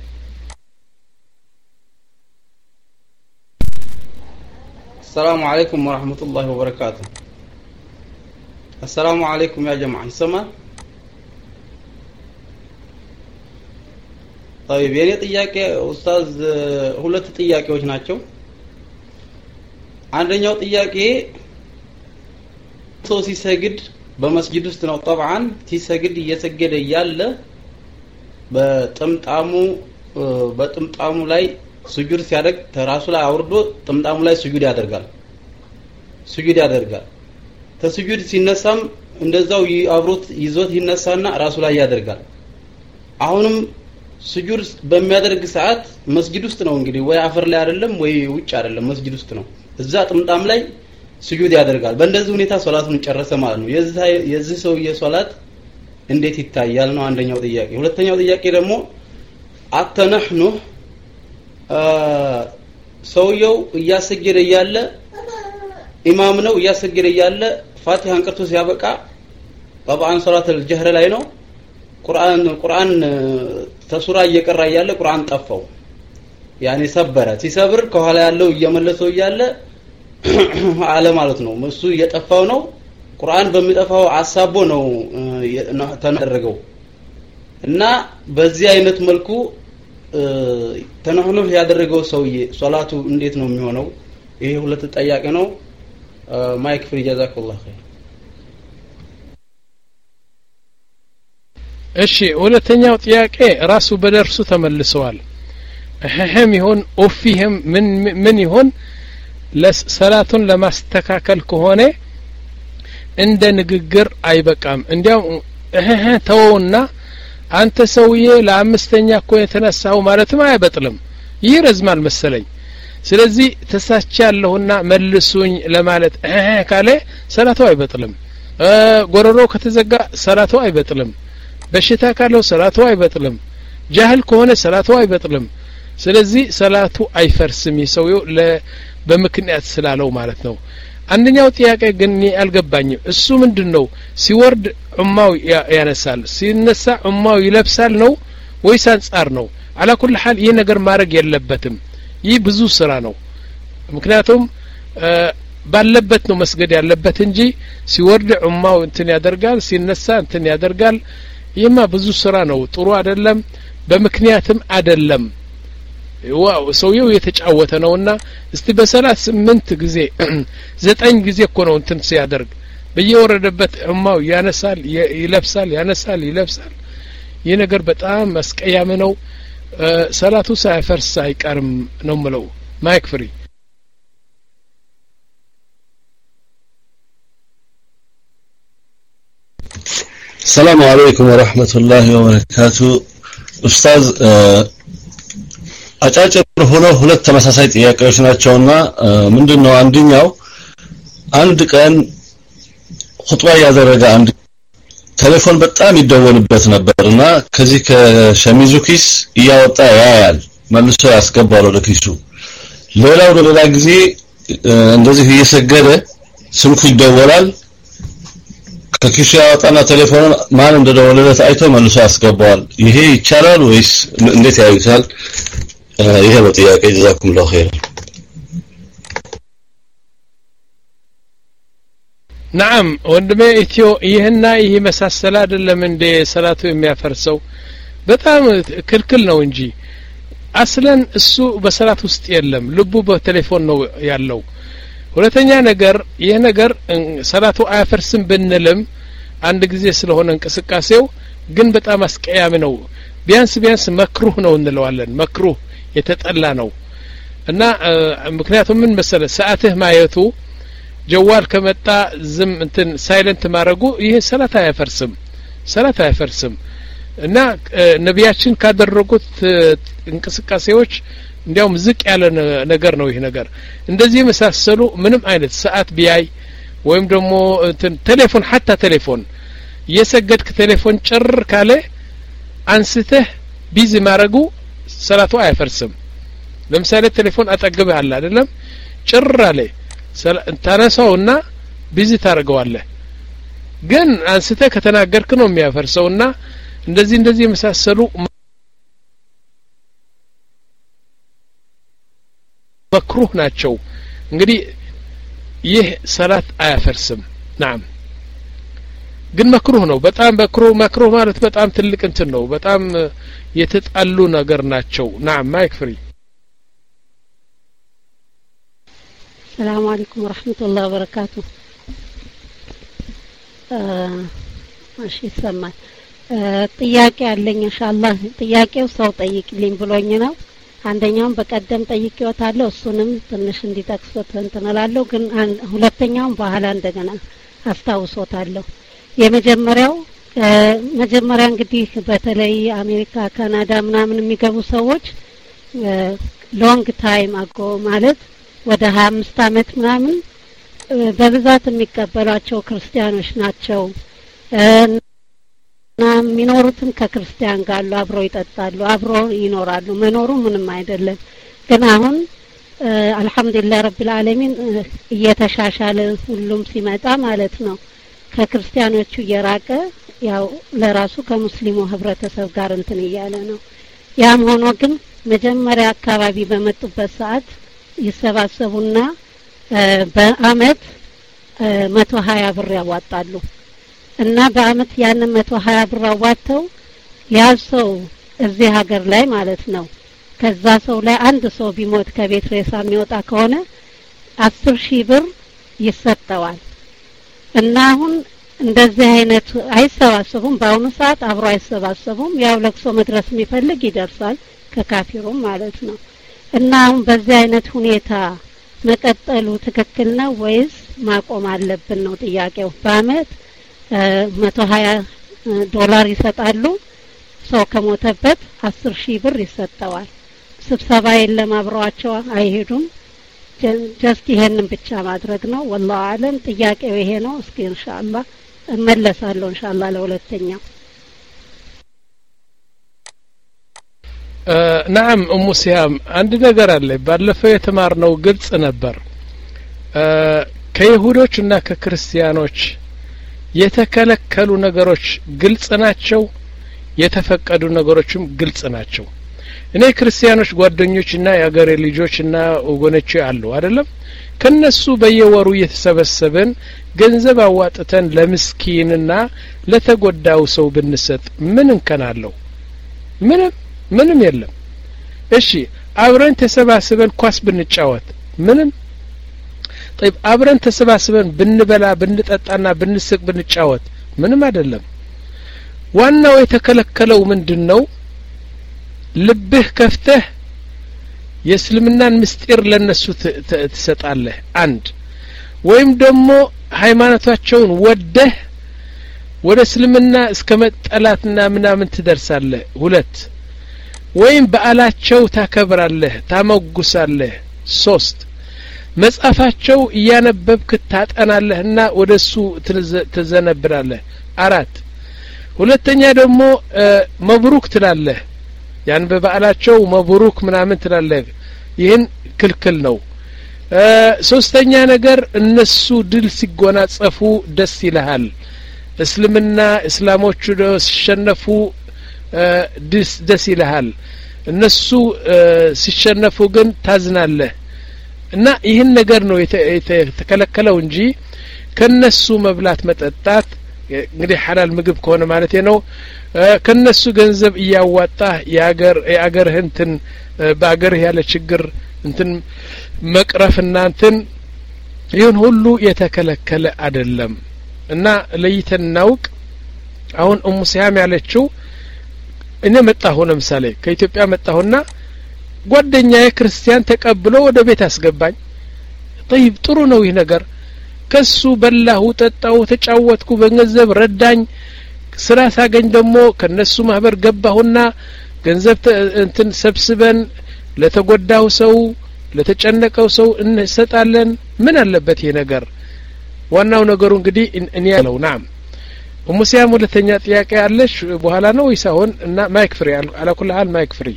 S4: السلام عليكم ورحمة الله وبركاته السلام عليكم يا جماعة يسمع طيب يعني ጥያቄ ኡስታዝ ሁለት ጥያቄዎች ናቸው አንደኛው ጥያቄ ሰው ሲሰግድ በመስጊድ ውስጥ ነው طبعا ሲሰግድ እየሰገደ ያለ በጥምጣሙ በጥምጣሙ ላይ ስጁድ ሲያደርግ ተራሱ ላይ አውርዶ ጥምጣሙ ላይ ስጁድ ያደርጋል ስጁድ ያደርጋል ተስጁድ ሲነሳም እንደዛው አብሮት ይዞት ይነሳና ራሱ ላይ ያደርጋል አሁንም ስጁድ በሚያደርግ ሰዓት መስጊድ ውስጥ ነው እንግዲህ ወይ አፈር ላይ አይደለም ወይ ውጭ አይደለም መስጊድ ውስጥ ነው እዛ ጥምጣም ላይ ስጁድ ያደርጋል በእንደዚህ ሁኔታ ሶላቱን ጨረሰ ማለት ነው የዚህ የዚህ ሰው የሶላት እንዴት ይታያል ነው አንደኛው ጥያቄ ሁለተኛው ጥያቄ ደግሞ አተነህኑ ሰውየው እያሰገደ ያለ ኢማም ነው እያሰገደ ያለ ፋቲሃን ቀርቶ ሲያበቃ طبعا ሶላት الجهر ላይ ነው ቁርአን ቁርአን ተሱራ እየቀራ ያለ ቁርአን ጠፋው ያኔ ሰበረ ሲሰብር ከኋላ ያለው እየመለሰው ያለ አለ ማለት ነው እሱ እየጠፋው ነው ቁርአን በሚጠፋው አሳቦ ነው ተነረገው እና በዚህ አይነት መልኩ ተነህኑ ያደረገው ሰውዬ ሶላቱ እንዴት ነው የሚሆነው ይሄ ሁለት ጥያቄ ነው ማይክ ፍሪ ጀዛከላሁ ኸይር
S1: እሺ ሁለተኛው ጥያቄ ራሱ በደርሱ ተመልሰዋል እህም ይሁን ኦፊህም ምን ምን ይሁን ለሰላቱን ለማስተካከል ከሆነ እንደ ንግግር አይበቃም እንዲያው እህ ተውና አንተ ሰውዬ ለአምስተኛ እኮ የተነሳው ማለትም አይበጥልም ይረዝማል መሰለኝ ስለዚህ ተሳቻለሁና መልሱኝ ለማለት እህ ካለ ሰላቱ አይበጥልም ጎረሮ ከተዘጋ ሰላቱ አይበጥልም በሽታ ካለው ሰላቱ አይበጥልም ጃህል ከሆነ ሰላቱ አይበጥልም ስለዚህ ሰላቱ አይፈርስም ይሰውየው በምክንያት ስላለው ማለት ነው አንደኛው ጥያቄ ግን አልገባኝም እሱ ምንድነው ሲወርድ ዑማው ያነሳል ሲነሳ ዑማው ይለብሳል ነው ወይስ አንጻር ነው على كل حال ይሄ ነገር ማድረግ የለበትም ይህ ብዙ ስራ ነው ምክንያቱም ባለበት ነው መስገድ ያለበት እንጂ ሲወርድ ዑማው እንትን ያደርጋል ሲነሳ እንትን ያደርጋል ይማ ብዙ ስራ ነው ጥሩ አይደለም በምክንያትም አይደለም ዋው ሰውየው የተጫወተ ነውና እስቲ በሰላት ስምንት ጊዜ ዘጠኝ ጊዜ እኮ ነው እንትን ሲያደርግ በየወረደበት እማው ያነሳል ይለብሳል ያነሳል ይለብሳል ይህ ነገር በጣም አስቀያሚ ነው ሰላቱ ሳይፈርስ አይቀርም ነው ምለው ማይክ ፍሪ
S5: السلام عليكم ورحمة الله وبركاته أستاذ አጫጭር ሆነው ሁለት ተመሳሳይ ጥያቄዎች ናቸውና ምንድነው አንደኛው አንድ ቀን ኹጥባ ያደረገ አንድ ቴሌፎን በጣም ይደወልበት ነበርና ከዚህ ከሸሚዙ ኪስ ያወጣ ያያል መልሶ ያስገባው ወደ ኪሱ ሌላው ሌላ ጊዜ እንደዚህ እየሰገደ ስልኩ ይደወላል ከኪሱ ያወጣና ቴሌፎኑን ማን እንደደወለለት አይቶ መልሶ ያስገባዋል ይሄ ይቻላል ወይስ እንዴት ያዩታል ይሄ ነው ጥያቄ ጀዛኩም ላሁ ኸይር
S1: نعم ወንድሜ ኢትዮ ይሄና ይሄ መሳሰል አይደለም እንደ ሰላቱ የሚያፈርሰው በጣም ክልክል ነው እንጂ አስለን እሱ በሰላት ውስጥ የለም ልቡ በቴሌፎን ነው ያለው ሁለተኛ ነገር ይሄ ነገር ሰላቱ አያፈርስም ብንልም አንድ ጊዜ ስለሆነ እንቅስቃሴው ግን በጣም አስቀያሚ ነው ቢያንስ ቢያንስ መክሩህ ነው እንለዋለን መክሩህ የተጠላ ነው እና ምክንያቱም ምን መሰለ ሰዓትህ ማየቱ ጀዋል ከመጣ ዝም እንትን ሳይለንት ማረጉ ይሄ ሰላት አያፈርስም ሰላት አያፈርስም እና ነቢያችን ካደረጉት እንቅስቃሴዎች እንዲያውም ዝቅ ያለ ነገር ነው ይሄ ነገር እንደዚህ መሳሰሉ ምንም አይነት ሰዓት ቢያይ ወይም ደግሞ እንትን ቴሌፎን حتى ቴሌፎን የሰገድክ ቴሌፎን ጭር ካለ አንስተህ ቢዚ ማረጉ ሰላቱ አያፈርስም ለምሳሌ ቴሌፎን አጠገብህ አለ አይደለም ጭር አለ ታነሳውና ቢዚ ታረጋዋለህ ግን አንስተህ ከተናገርክ ነው የሚያፈርሰውና እንደዚህ እንደዚህ የመሳሰሉ መክሩህ ናቸው እንግዲህ ይህ ሰላት አያፈርስም نعم ግን መክሩህ ነው በጣም መክሩህ መክሩህ ማለት በጣም ትልቅ እንትን ነው በጣም የተጣሉ ነገር ናቸው نعم ማይክ ፍሪ
S6: السلام عليكم ورحمة الله وبركاته ماشي سمع ጥያቄ አለኝ ኢንሻአላህ ጥያቄው ሰው ጠይቅልኝ ብሎኝ ነው አንደኛውን በቀደም ጠይቄዎታለሁ እሱንም ትንሽ እንዲጠቅሱት እንተናላለሁ ግን ሁለተኛውን በኋላ እንደገና አስታውሶታለሁ የመጀመሪያው መጀመሪያ እንግዲህ በተለይ አሜሪካ ካናዳ ምናምን የሚገቡ ሰዎች ሎንግ ታይም አጎ ማለት ወደ ሃያ አምስት አመት ምናምን በብዛት የሚቀበሏቸው ክርስቲያኖች ናቸው እና የሚኖሩትም ከክርስቲያን ጋር አብረው ይጠጣሉ አብረው ይኖራሉ መኖሩ ምንም አይደለም ግን አሁን አልহামዱሊላህ ረቢል ዓለሚን እየተሻሻለ ሁሉም ሲመጣ ማለት ነው ከክርስቲያኖቹ እየራቀ ያው ለራሱ ከሙስሊሙ ህብረተሰብ ጋር እንትን እያለ ነው ያም ሆኖ ግን መጀመሪያ አካባቢ በመጡበት ሰዓት ይሰባሰቡና በአመት መቶ ሀያ ብር ያዋጣሉ እና በአመት ያን መቶ ሀያ ብር አዋጥተው ያሰው እዚህ ሀገር ላይ ማለት ነው ከዛ ሰው ላይ አንድ ሰው ቢሞት ከቤት ሬሳ የሚወጣ ከሆነ አስር ሺህ ብር ይሰጣዋል እና አሁን እንደዚህ አይነት አይሰባሰቡም በአሁኑ ሰዓት አብሮ አይሰባሰቡም ያው ለቅሶ መድረስ የሚፈልግ ይደርሳል ከካፊሩም ማለት ነው እና አሁን በዚህ አይነት ሁኔታ መቀጠሉ ትክክል ነው ወይስ ማቆም አለብን ነው ጥያቄው በአመት መቶ ሀያ ዶላር ይሰጣሉ ሰው ከሞተበት አስር ሺህ ብር ይሰጣዋል ስብሰባ የለም አብረዋቸው አይሄዱም ጀስት ይሄንን ብቻ ማድረግ ነው والله አለም ጥያቄው ይሄ ነው እስኪ ኢንሻአላህ እመለሳለሁ ኢንሻአላህ ለሁለተኛው
S1: نعم ام سيام አንድ ነገር አለ ባለፈው የተማርነው ግልጽ ነበር ከይሁዶችና ከክርስቲያኖች የተከለከሉ ነገሮች ግልጽ ናቸው የተፈቀዱ ነገሮችም ግልጽ ናቸው እኔ ክርስቲያኖች ጓደኞችና ያገሬ ልጆችና ወገኖች አሉ አይደለም ከነሱ በየወሩ የተሰበሰበን ገንዘብ አዋጥተን ለምስኪንና ለተጎዳው ሰው ብንሰጥ ምን እንከናለው ምንም ምንም የለም እሺ አብረን ተሰባስበን ኳስ ብንጫወት ምንም طيب አብረን ተሰባስበን ብንበላ ብንጠጣና ብንስቅ ብንጫወት ምንም አይደለም ዋናው የተከለከለው ምንድነው ልብህ ከፍተህ የእስልምናን ምስጢር ለነሱ ትሰጣለህ አንድ ወይም ደግሞ ሃይማኖታቸውን ወደህ ወደ እስልምና እስከመጠላትና ምናምን ትደርሳለህ ሁለት ወይም በአላቸው ታከብራለህ ታመጉሳለህ ሶስት መጻፋቸው ያነበብክ ታጠናለህና ወደሱ ትዘነብራለህ አራት ሁለተኛ ደግሞ መብሩክ ትላለህ ያን በበአላቸው መብሩክ ምናምን ትላለህ ይህን ክልክል ነው ሶስተኛ ነገር እነሱ ድል ሲጎናጸፉ ደስ ይልሃል እስልምና እስላሞቹ ሲሸነፉ ደስ ደስ ይልሃል እነሱ ሲሸነፉ ግን ታዝናለህ እና ይህን ነገር ነው የተከለከለው እንጂ ከነሱ መብላት መጠጣት እንግዲህ ሐላል ምግብ ከሆነ ማለት ነው ከነሱ ገንዘብ እያዋጣ ያገር ያገር እንትን ባገር ያለ ችግር እንትን መቅረፍና እንትን ይሁን ሁሉ የተከለከለ አይደለም እና ለይተን ናውቅ አሁን ኡሙ ሲያም ያለችው እኔ መጣሁ ለምሳሌ ከኢትዮጵያ መጣሁና ጓደኛዬ ክርስቲያን ተቀብሎ ወደ ቤት አስገባኝ طيب ጥሩ ነው ይህ ነገር ከሱ በላሁ ጠጣው ተጫወትኩ በገንዘብ ረዳኝ ስራ ሳገኝ ደግሞ ከነሱ ማህበር ገባሁና ገንዘብ እንትን ሰብስበን ለተጎዳው ሰው ለተጨነቀው ሰው እንሰጣለን ምን አለበት ይሄ ነገር ዋናው ነገሩ እንግዲህ እኔ ያለው ናም ሙሲያም ሁለተኛ ጥያቄ አለሽ በኋላ ነው ይሳውን እና ማይክ ፍሪ አለ ኩል ሐል ማይክ ፍሪ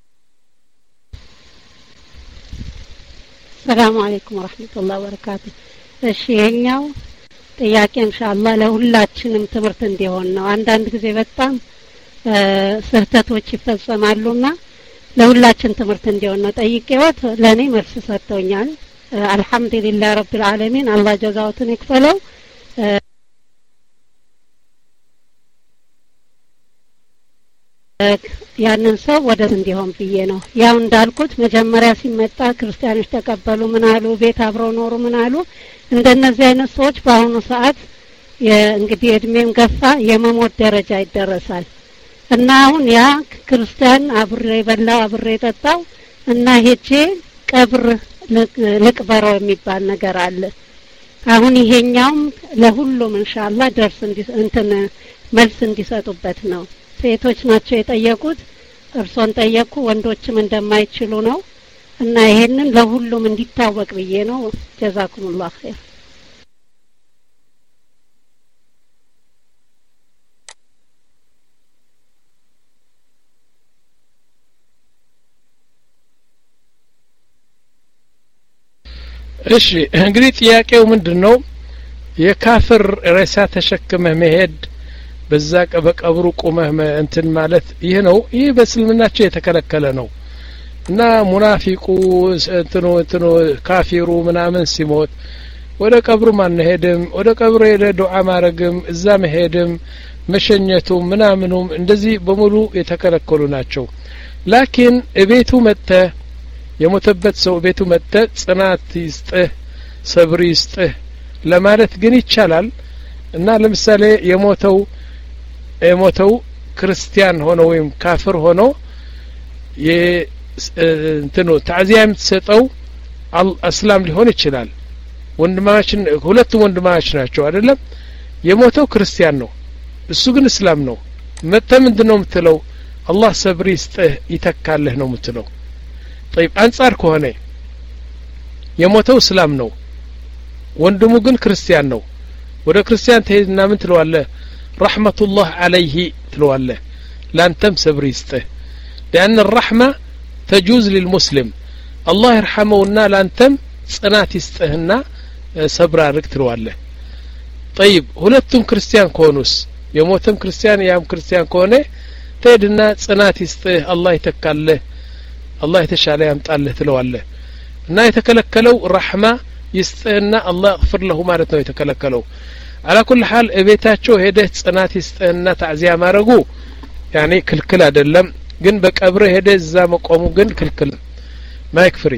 S6: ሰላም አለይኩም ወራህመቱላሂ ወበረካቱ እሺ የኛው ጥያቄ ኢንሻአላህ ለሁላችንም ትምህርት እንዲሆን ነው አንዳንድ ጊዜ በጣም ስህተቶች ይፈጸማሉና ለሁላችን ትምህርት እንዲሆን ነው ጠይቄዎት ለኔ መልስ ሰጥቶኛል አልহামዱሊላህ ረብል ዓለሚን አላህ ጀዛውትን ይክፈለው ያንን ሰው ወደ እንዲሆን ብዬ ነው ያው እንዳልኩት መጀመሪያ ሲመጣ ክርስቲያኖች ተቀበሉ ምን አሉ ቤት አብረው ኖሩ ምን አሉ እንደነዚህ አይነት ሰዎች በአሁኑ ሰዓት እንግዲህ እድሜም ገፋ የመሞት ደረጃ ይደረሳል እና አሁን ያ ክርስቲያን አብሬ በላው አብሬ ጠጣው እና ሄጄ ቀብር ልቅበረው የሚባል ነገር አለ አሁን ይሄኛውም ለሁሉም ኢንሻአላህ ደርስ እንትን መልስ እንዲሰጡበት ነው ሴቶች ናቸው የጠየቁት እርሶን ጠየቁ ወንዶችም እንደማይችሉ ነው እና ይሄንን ለሁሉም እንዲታወቅ ብዬ ነው ጀዛኩሙላህ ኸይር
S1: እሺ እንግዲህ ጥያቄው ምንድነው የካፍር ሬሳ ተሸክመህ መሄድ በዛ በቀብሩ ቆመህ እንትን ማለት ይሄ ነው ይሄ በእስልምናቸው የተከለከለ ነው እና ሙናፊቁ እንትኑ እንትኑ ካፊሩ ምናምን ሲሞት ወደ ቀብሩ ማንሄድም ወደ ቀብሩ ሄደ ዱዓ ማረግም እዛ መሄድም መሸኘቱ ምናምኑም እንደዚህ በሙሉ የተከለከሉ ናቸው ላኪን እቤቱ መተ የሞተበት ሰው ቤቱ መተ ጽናት ይስጥህ ሰብር ይስጥህ ለማለት ግን ይቻላል እና ለምሳሌ የሞተው የሞተው ክርስቲያን ሆኖ ወይም ካፍር ሆኖ የእንትኑ ታዚያ የምትሰጠው እስላም ሊሆን ይችላል ወንድማችን ሁለቱም ወንድማች ናቸው አይደለም የሞተው ክርስቲያን ነው እሱ ግን እስላም ነው መተ ምንድነው የምትለው አላህ ሰብር ይስጥህ ይተካልህ ነው የምትለው طيب አንጻር ከሆነ የሞተው እስላም ነው ወንድሙ ግን ክርስቲያን ነው ወደ ክርስቲያን ተሄድና ምን ትለዋለህ ረህመቱላህ አለይሂ ትለዋለህ ላንተም ሰብር ይስጥህ لأن الرحمة تجوز للمسلم الله يرحمهنا لانتم ጽናት ይስጥህና ሰብር አድርግ ትለዋለህ طيب ሁለቱም ክርስቲያን ከሆኑስ የሞተም ክርስቲያን ያም ክርስቲያን ከሆነ ተሄድና ጽናት ይስጥህ አላህ ይተካልህ አላህ የተሻለ ያምጣልህ ትለዋለህ እና የተከለከለው ረህማ ይስጥህና አላህ ይغفر له ማለት ነው የተከለከለው على كل حال እቤታቸው ሄደህ ጽናት ይስጥህና ታዚያ ማረጉ ያኔ ክልክል አይደለም ግን በቀብር ሄደህ እዛ መቆሙ ግን ክልክል ማይክ ፍሪ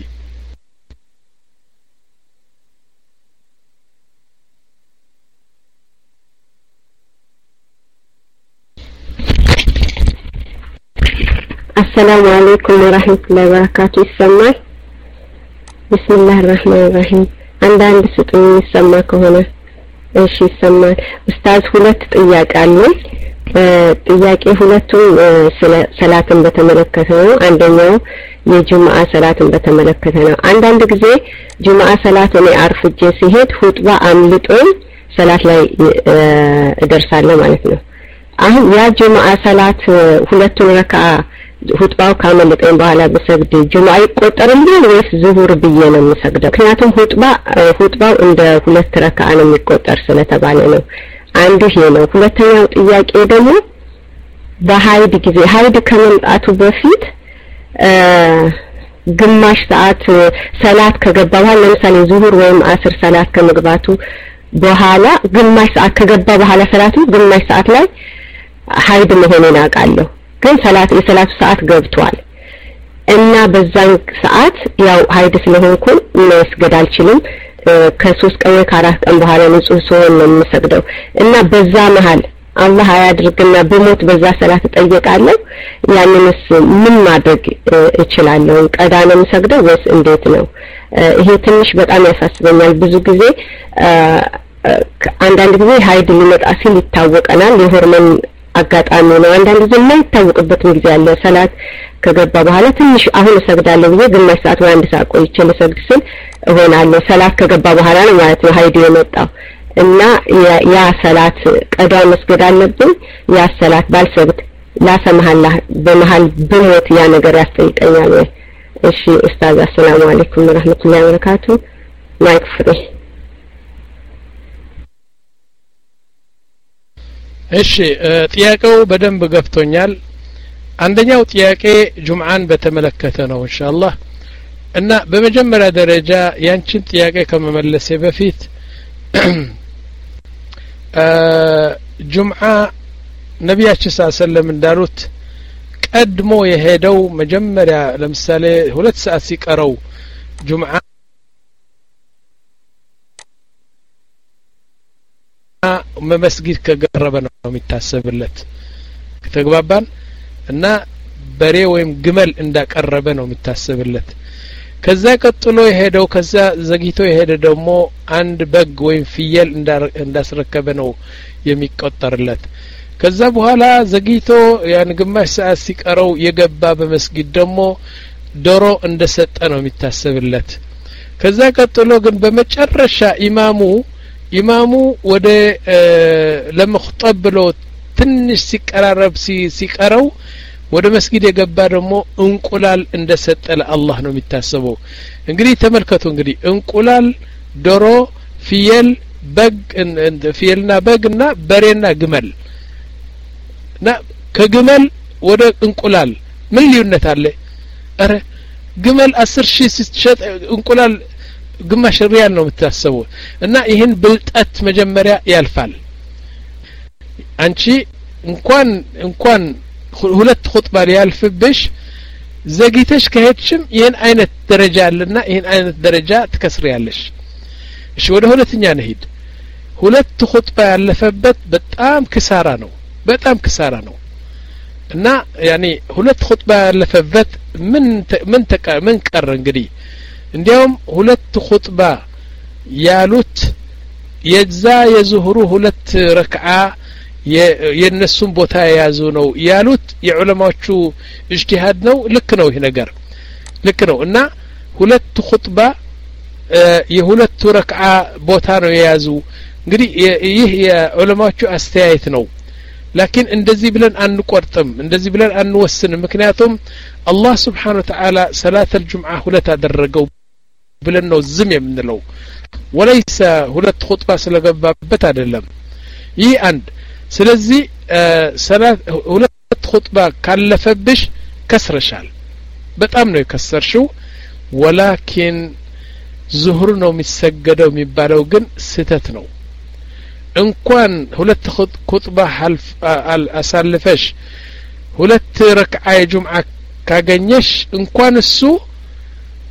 S7: السلام عليكم ورحمة الله وبركاته. السماء بسم الله الرحمن الرحيم. عندنا بسطني السماء هنا እሺ ይሰማል ኡስታዝ ሁለት ጥያቄ አለኝ ጥያቄ ሁለቱም ስለ ሰላትን በተመለከተ ነው አንደኛው የጁምዓ ሰላትን በተመለከተ ነው አንዳንድ ጊዜ ጁምዓ ሰላት ላይ አርፍጄ ሲሄድ ሁጥባ አምልጦኝ ሰላት ላይ እደርሳለሁ ማለት ነው አሁን ያ ጁምዓ ሰላት ሁለቱን ረካዓ ሁጥባው ካመለጠኝ በኋላ በሰግድ ጁምዓ ይቆጠርልኝ ወይስ ዙሁር ብዬ ነው የምሰግደው ምክንያቱም ሁጥባ ሁጥባው እንደ ሁለት ረካዓ ነው የሚቆጠር ስለተባለ ነው አንዱ ይሄ ነው ሁለተኛው ጥያቄ ደግሞ በሃይድ ጊዜ ሃይድ ከመምጣቱ በፊት ግማሽ ሰዓት ሰላት ከገባ በኋላ ለምሳሌ ዙሁር ወይም አስር ሰላት ከመግባቱ በኋላ ግማሽ ሰዓት ከገባ በኋላ ሰላቱ ግማሽ ሰዓት ላይ ሃይድ መሆኑን አውቃለሁ ግን ሰላት የሰላት ሰዓት ገብቷል እና በዛን ሰዓት ያው ሃይድ ስለሆንኩ መስገድ አልችልም ከሶስት ቀን ከአራት ቀን በኋላ ንጹህ ሰውን ነው የምሰግደው እና በዛ መሃል አላህ ያድርግና በሞት በዛ ሰላት ተጠየቃለሁ ያንንስ ምን ማድረግ እችላለሁ ቀዳ ነው የምሰግደው ወይስ እንዴት ነው ይሄ ትንሽ በጣም ያሳስበኛል ብዙ ጊዜ አንዳንድ ጊዜ ሃይድ ሊመጣ ሲል ይታወቀናል የሆርሞን አጋጣሚ ነው አንዳንድ ጊዜ የማይታወቅበት ጊዜ አለ ሰላት ከገባ በኋላ ትንሽ አሁን እሰግዳለሁ ብዬ ግማሽ ሰዓት ወይ አንድ ሰዓት ቆይቼ ልሰግድ ስል እሆናለሁ ሰላት ከገባ በኋላ ነው ማለት ነው ሃይድ የመጣው እና ያ ሰላት ቀዳ መስገድ አለብኝ ያ ሰላት ባልሰግድ ላሰማህላ በመሃል በሞት ያ ነገር ያስጠይቀኛል ወይ እሺ ኡስታዝ አሰላሙ አለይኩም ወራህመቱላሂ ወበረካቱ ማይክ ፍሪ
S1: እሺ ጥያቄው በደንብ ገብቶኛል አንደኛው ጥያቄ ጁምዓን በተመለከተ ነው ኢንሻአላህ እና በመጀመሪያ ደረጃ ያንቺን ጥያቄ ከመመለሴ በፊት ጁምዓ ነብያችን ሰለላሁ ዐለይሂ ወሰለም እንዳሉት ቀድሞ የሄደው መጀመሪያ ለምሳሌ ሁለት ሰዓት ሲቀረው ጁምዓ መስጊድ ከገረበ ነው የሚታሰብለት ተግባባን እና በሬ ወይም ግመል እንዳቀረበ ነው የሚታሰብለት ከዛ ቀጥሎ የሄደው ከዛ ዘግይቶ የሄደ ደግሞ አንድ በግ ወይም ፍየል እንዳስረከበ ነው የሚቆጠርለት ከዛ በኋላ ዘግይቶ ያን ግማሽ ሰዓት ሲቀረው የገባ በመስጊድ ደግሞ ዶሮ እንደሰጠ ነው የሚታሰብለት ከዛ ቀጥሎ ግን በመጨረሻ ኢማሙ ኢማሙ ወደ ለመخطብ ብሎ ትንሽ ሲቀራረብ ሲቀረው ወደ መስጊድ የገባ ደግሞ እንቁላል እንደሰጠ ለአላህ ነው የሚታሰበው እንግዲህ ተመልከቱ እንግዲህ እንቁላል ዶሮ ፍየል በግ ፍየልና በግና በሬና ግመል ና ከግመል ወደ እንቁላል ምን ልዩነት አለ አረ ግመል አስር ሺህ ሲሸጥ እንቁላል ግማሽ ሪያል ነው የምታስበው እና ይሄን ብልጠት መጀመሪያ ያልፋል አንቺ እንኳን እንኳን ሁለት ኹጥባ ያልፍብሽ ዘግይተሽ ከሄድሽም ይሄን አይነት ደረጃ አለና ይሄን አይነት ደረጃ ትከስሪያለሽ እሺ ወደ ሁለተኛ ነሂድ ሁለት ኹጥባ ያለፈበት በጣም ክሳራ ነው በጣም ክሳራ ነው እና ያኒ ሁለት ኹጥባ ያለፈበት ምን ምን ተቀ ምን ቀረ እንግዲህ እንዲያውም ሁለት ኹጥባ ያሉት የዛ የዙሁሩ ሁለት ረክዓ የነሱን ቦታ የያዙ ነው ያሉት የዑለማዎቹ ኢጅቲሃድ ነው ልክ ነው ይሄ ነገር ልክ ነው እና ሁለት ኹጥባ የሁለት ረክዓ ቦታ ነው የያዙ እንግዲህ ይህ የዑለማዎቹ አስተያየት ነው ላኪን እንደዚህ ብለን አንቆርጥም እንደዚህ ብለን አንወስንም ምክንያቱም አላህ Subhanahu Wa Ta'ala ሰላት الجمعة ሁለት አደረገው ብለን ነው ዝም የምንለው ወለይሰ ሁለት ኹጥባ ስለገባበት አይደለም ይህ አንድ ስለዚህ ሰላት ሁለት ኹጥባ ካለፈብሽ ከስረሻል በጣም ነው የከሰርሽው ወላኪን ዙህር ነው የሚሰገደው የሚባለው ግን ስተት ነው እንኳን ሁለት ኹጥባ ሐልፍ አሳልፈሽ ሁለት ረክዓ የጁምዓ ካገኘሽ እንኳን እሱ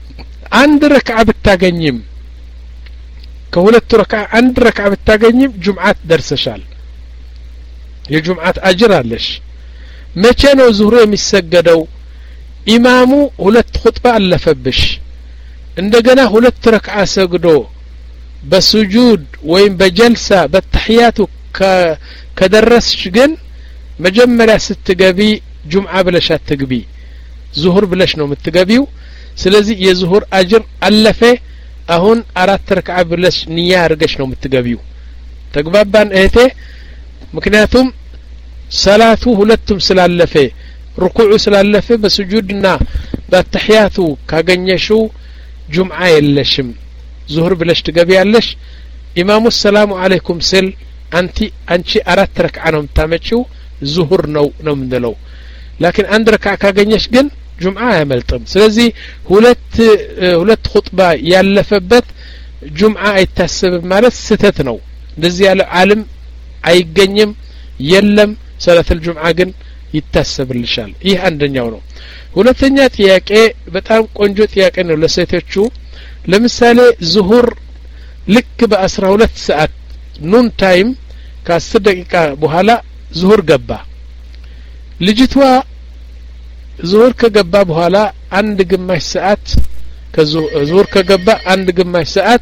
S1: አንድ ረክዓ ብታገኝም ከሁለት ረክዓ አንድ ረክዓ ብታገኝም ጁምዓት ደርሰሻል የጁምዓት አጅር አለሽ መቼ ነው ዙህር የሚሰገደው ኢማሙ ሁለት ኹጥባ አለፈብሽ እንደገና ሁለት ረክዓ ሰግዶ በሱጁድ ወይም በጀልሳ በተህያቱ ከደረስሽ ግን መጀመሪያ ስትገቢ ጁምዓ ብለሽ አትግቢ ዙህር ብለሽ ነው የምትገቢው ስለዚህ የዙህር አጅር አለፈ አሁን አራት ረክዓ ብለሽ ንያ አድርገሽ ነው የምትገቢው ተግባባን እህቴ ምክንያቱም ሰላቱ ሁለቱም ስላለፈ ሩኩዑ ስላለፈ በሱጁድና በተህያቱ ካገኘሽው ጁምዓ የለሽም ዙህር ብለሽ ትገቢያለሽ ኢማሙ ሰላሙ አለይኩም ስል አንቲ አንቺ አራት ረክዓ ነው የምታመጪው ዙህር ነው ነው ምንለው ላኪን አንድ ረክዓ ካገኘሽ ግን ጁምዓ አይመልጥም ስለዚህ ሁለት ሁለት ኹጥባ ያለፈበት ጁምዓ አይታሰብም ማለት ስተት ነው እንደዚህ ያለ ዓለም አይገኝም የለም ሰላተል ጁምዓ ግን ይታሰብልሻል ይህ አንደኛው ነው ሁለተኛ ጥያቄ በጣም ቆንጆ ጥያቄ ነው ለሴቶቹ ለምሳሌ ዙሁር ልክ በ12 ሰዓት ኑን ታይም ከ10 ደቂቃ በኋላ ዙሁር ገባ ልጅቷ ዙሁር ከገባ በኋላ አንድ ግማሽ ሰዓት ከዙሁር ከገባ አንድ ግማሽ ሰዓት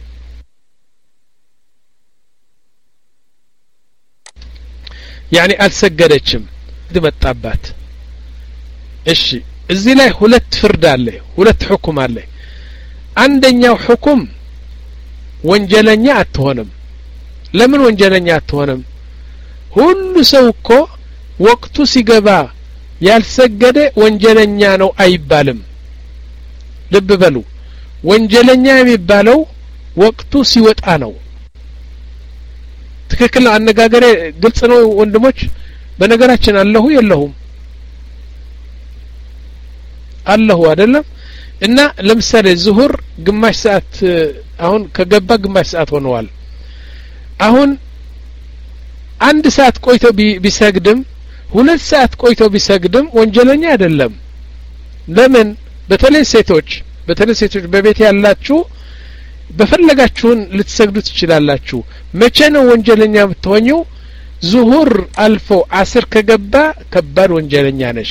S1: ያኒ አልሰገደችም ድመጣባት እሺ እዚህ ላይ ሁለት ፍርድ አለ ሁለት ሁክም አለ አንደኛው ሁክም ወንጀለኛ አትሆንም ለምን ወንጀለኛ አትሆንም ሁሉ ሰው እኮ ወቅቱ ሲገባ ያልሰገደ ወንጀለኛ ነው አይባልም ልብ በሉ ወንጀለኛ የሚባለው ወቅቱ ሲወጣ ነው ትክክል አነጋገሬ ግልጽ ነው ወንድሞች በነገራችን አለሁ የለሁም አለሁ አይደለም እና ለምሳሌ ዙሁር ግማሽ ሰዓት አሁን ከገባ ግማሽ ሰዓት ሆነዋል አሁን አንድ ሰዓት ቆይቶ ቢሰግድም ሁለት ሰዓት ቆይቶ ቢሰግድም ወንጀለኛ አይደለም ለምን በተለይ ሴቶች በተለይ ሴቶች በቤት ያላችሁ በፈለጋችሁን ልትሰግዱ ትችላላችሁ መቼ ነው ወንጀለኛ የምትሆኚው ዙሁር አልፎ አስር ከገባ ከባድ ወንጀለኛ ነሽ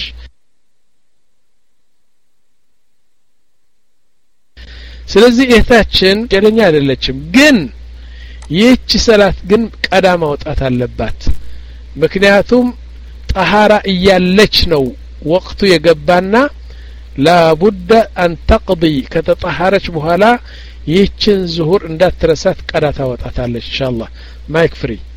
S1: ስለዚህ እህታችን ወንጀለኛ አይደለችም ግን ይህች ሰላት ግን ቀዳ ማውጣት አለባት ምክንያቱም طهارة እያለች ነው ወቅቱ የገባና لابد أن تقضي ከተطهረች በኋላ ይህችን ዙሁር እንዳትረሳት ቀዳ ታወጣታለች ኢንሻአላህ ማይክ ፍሪ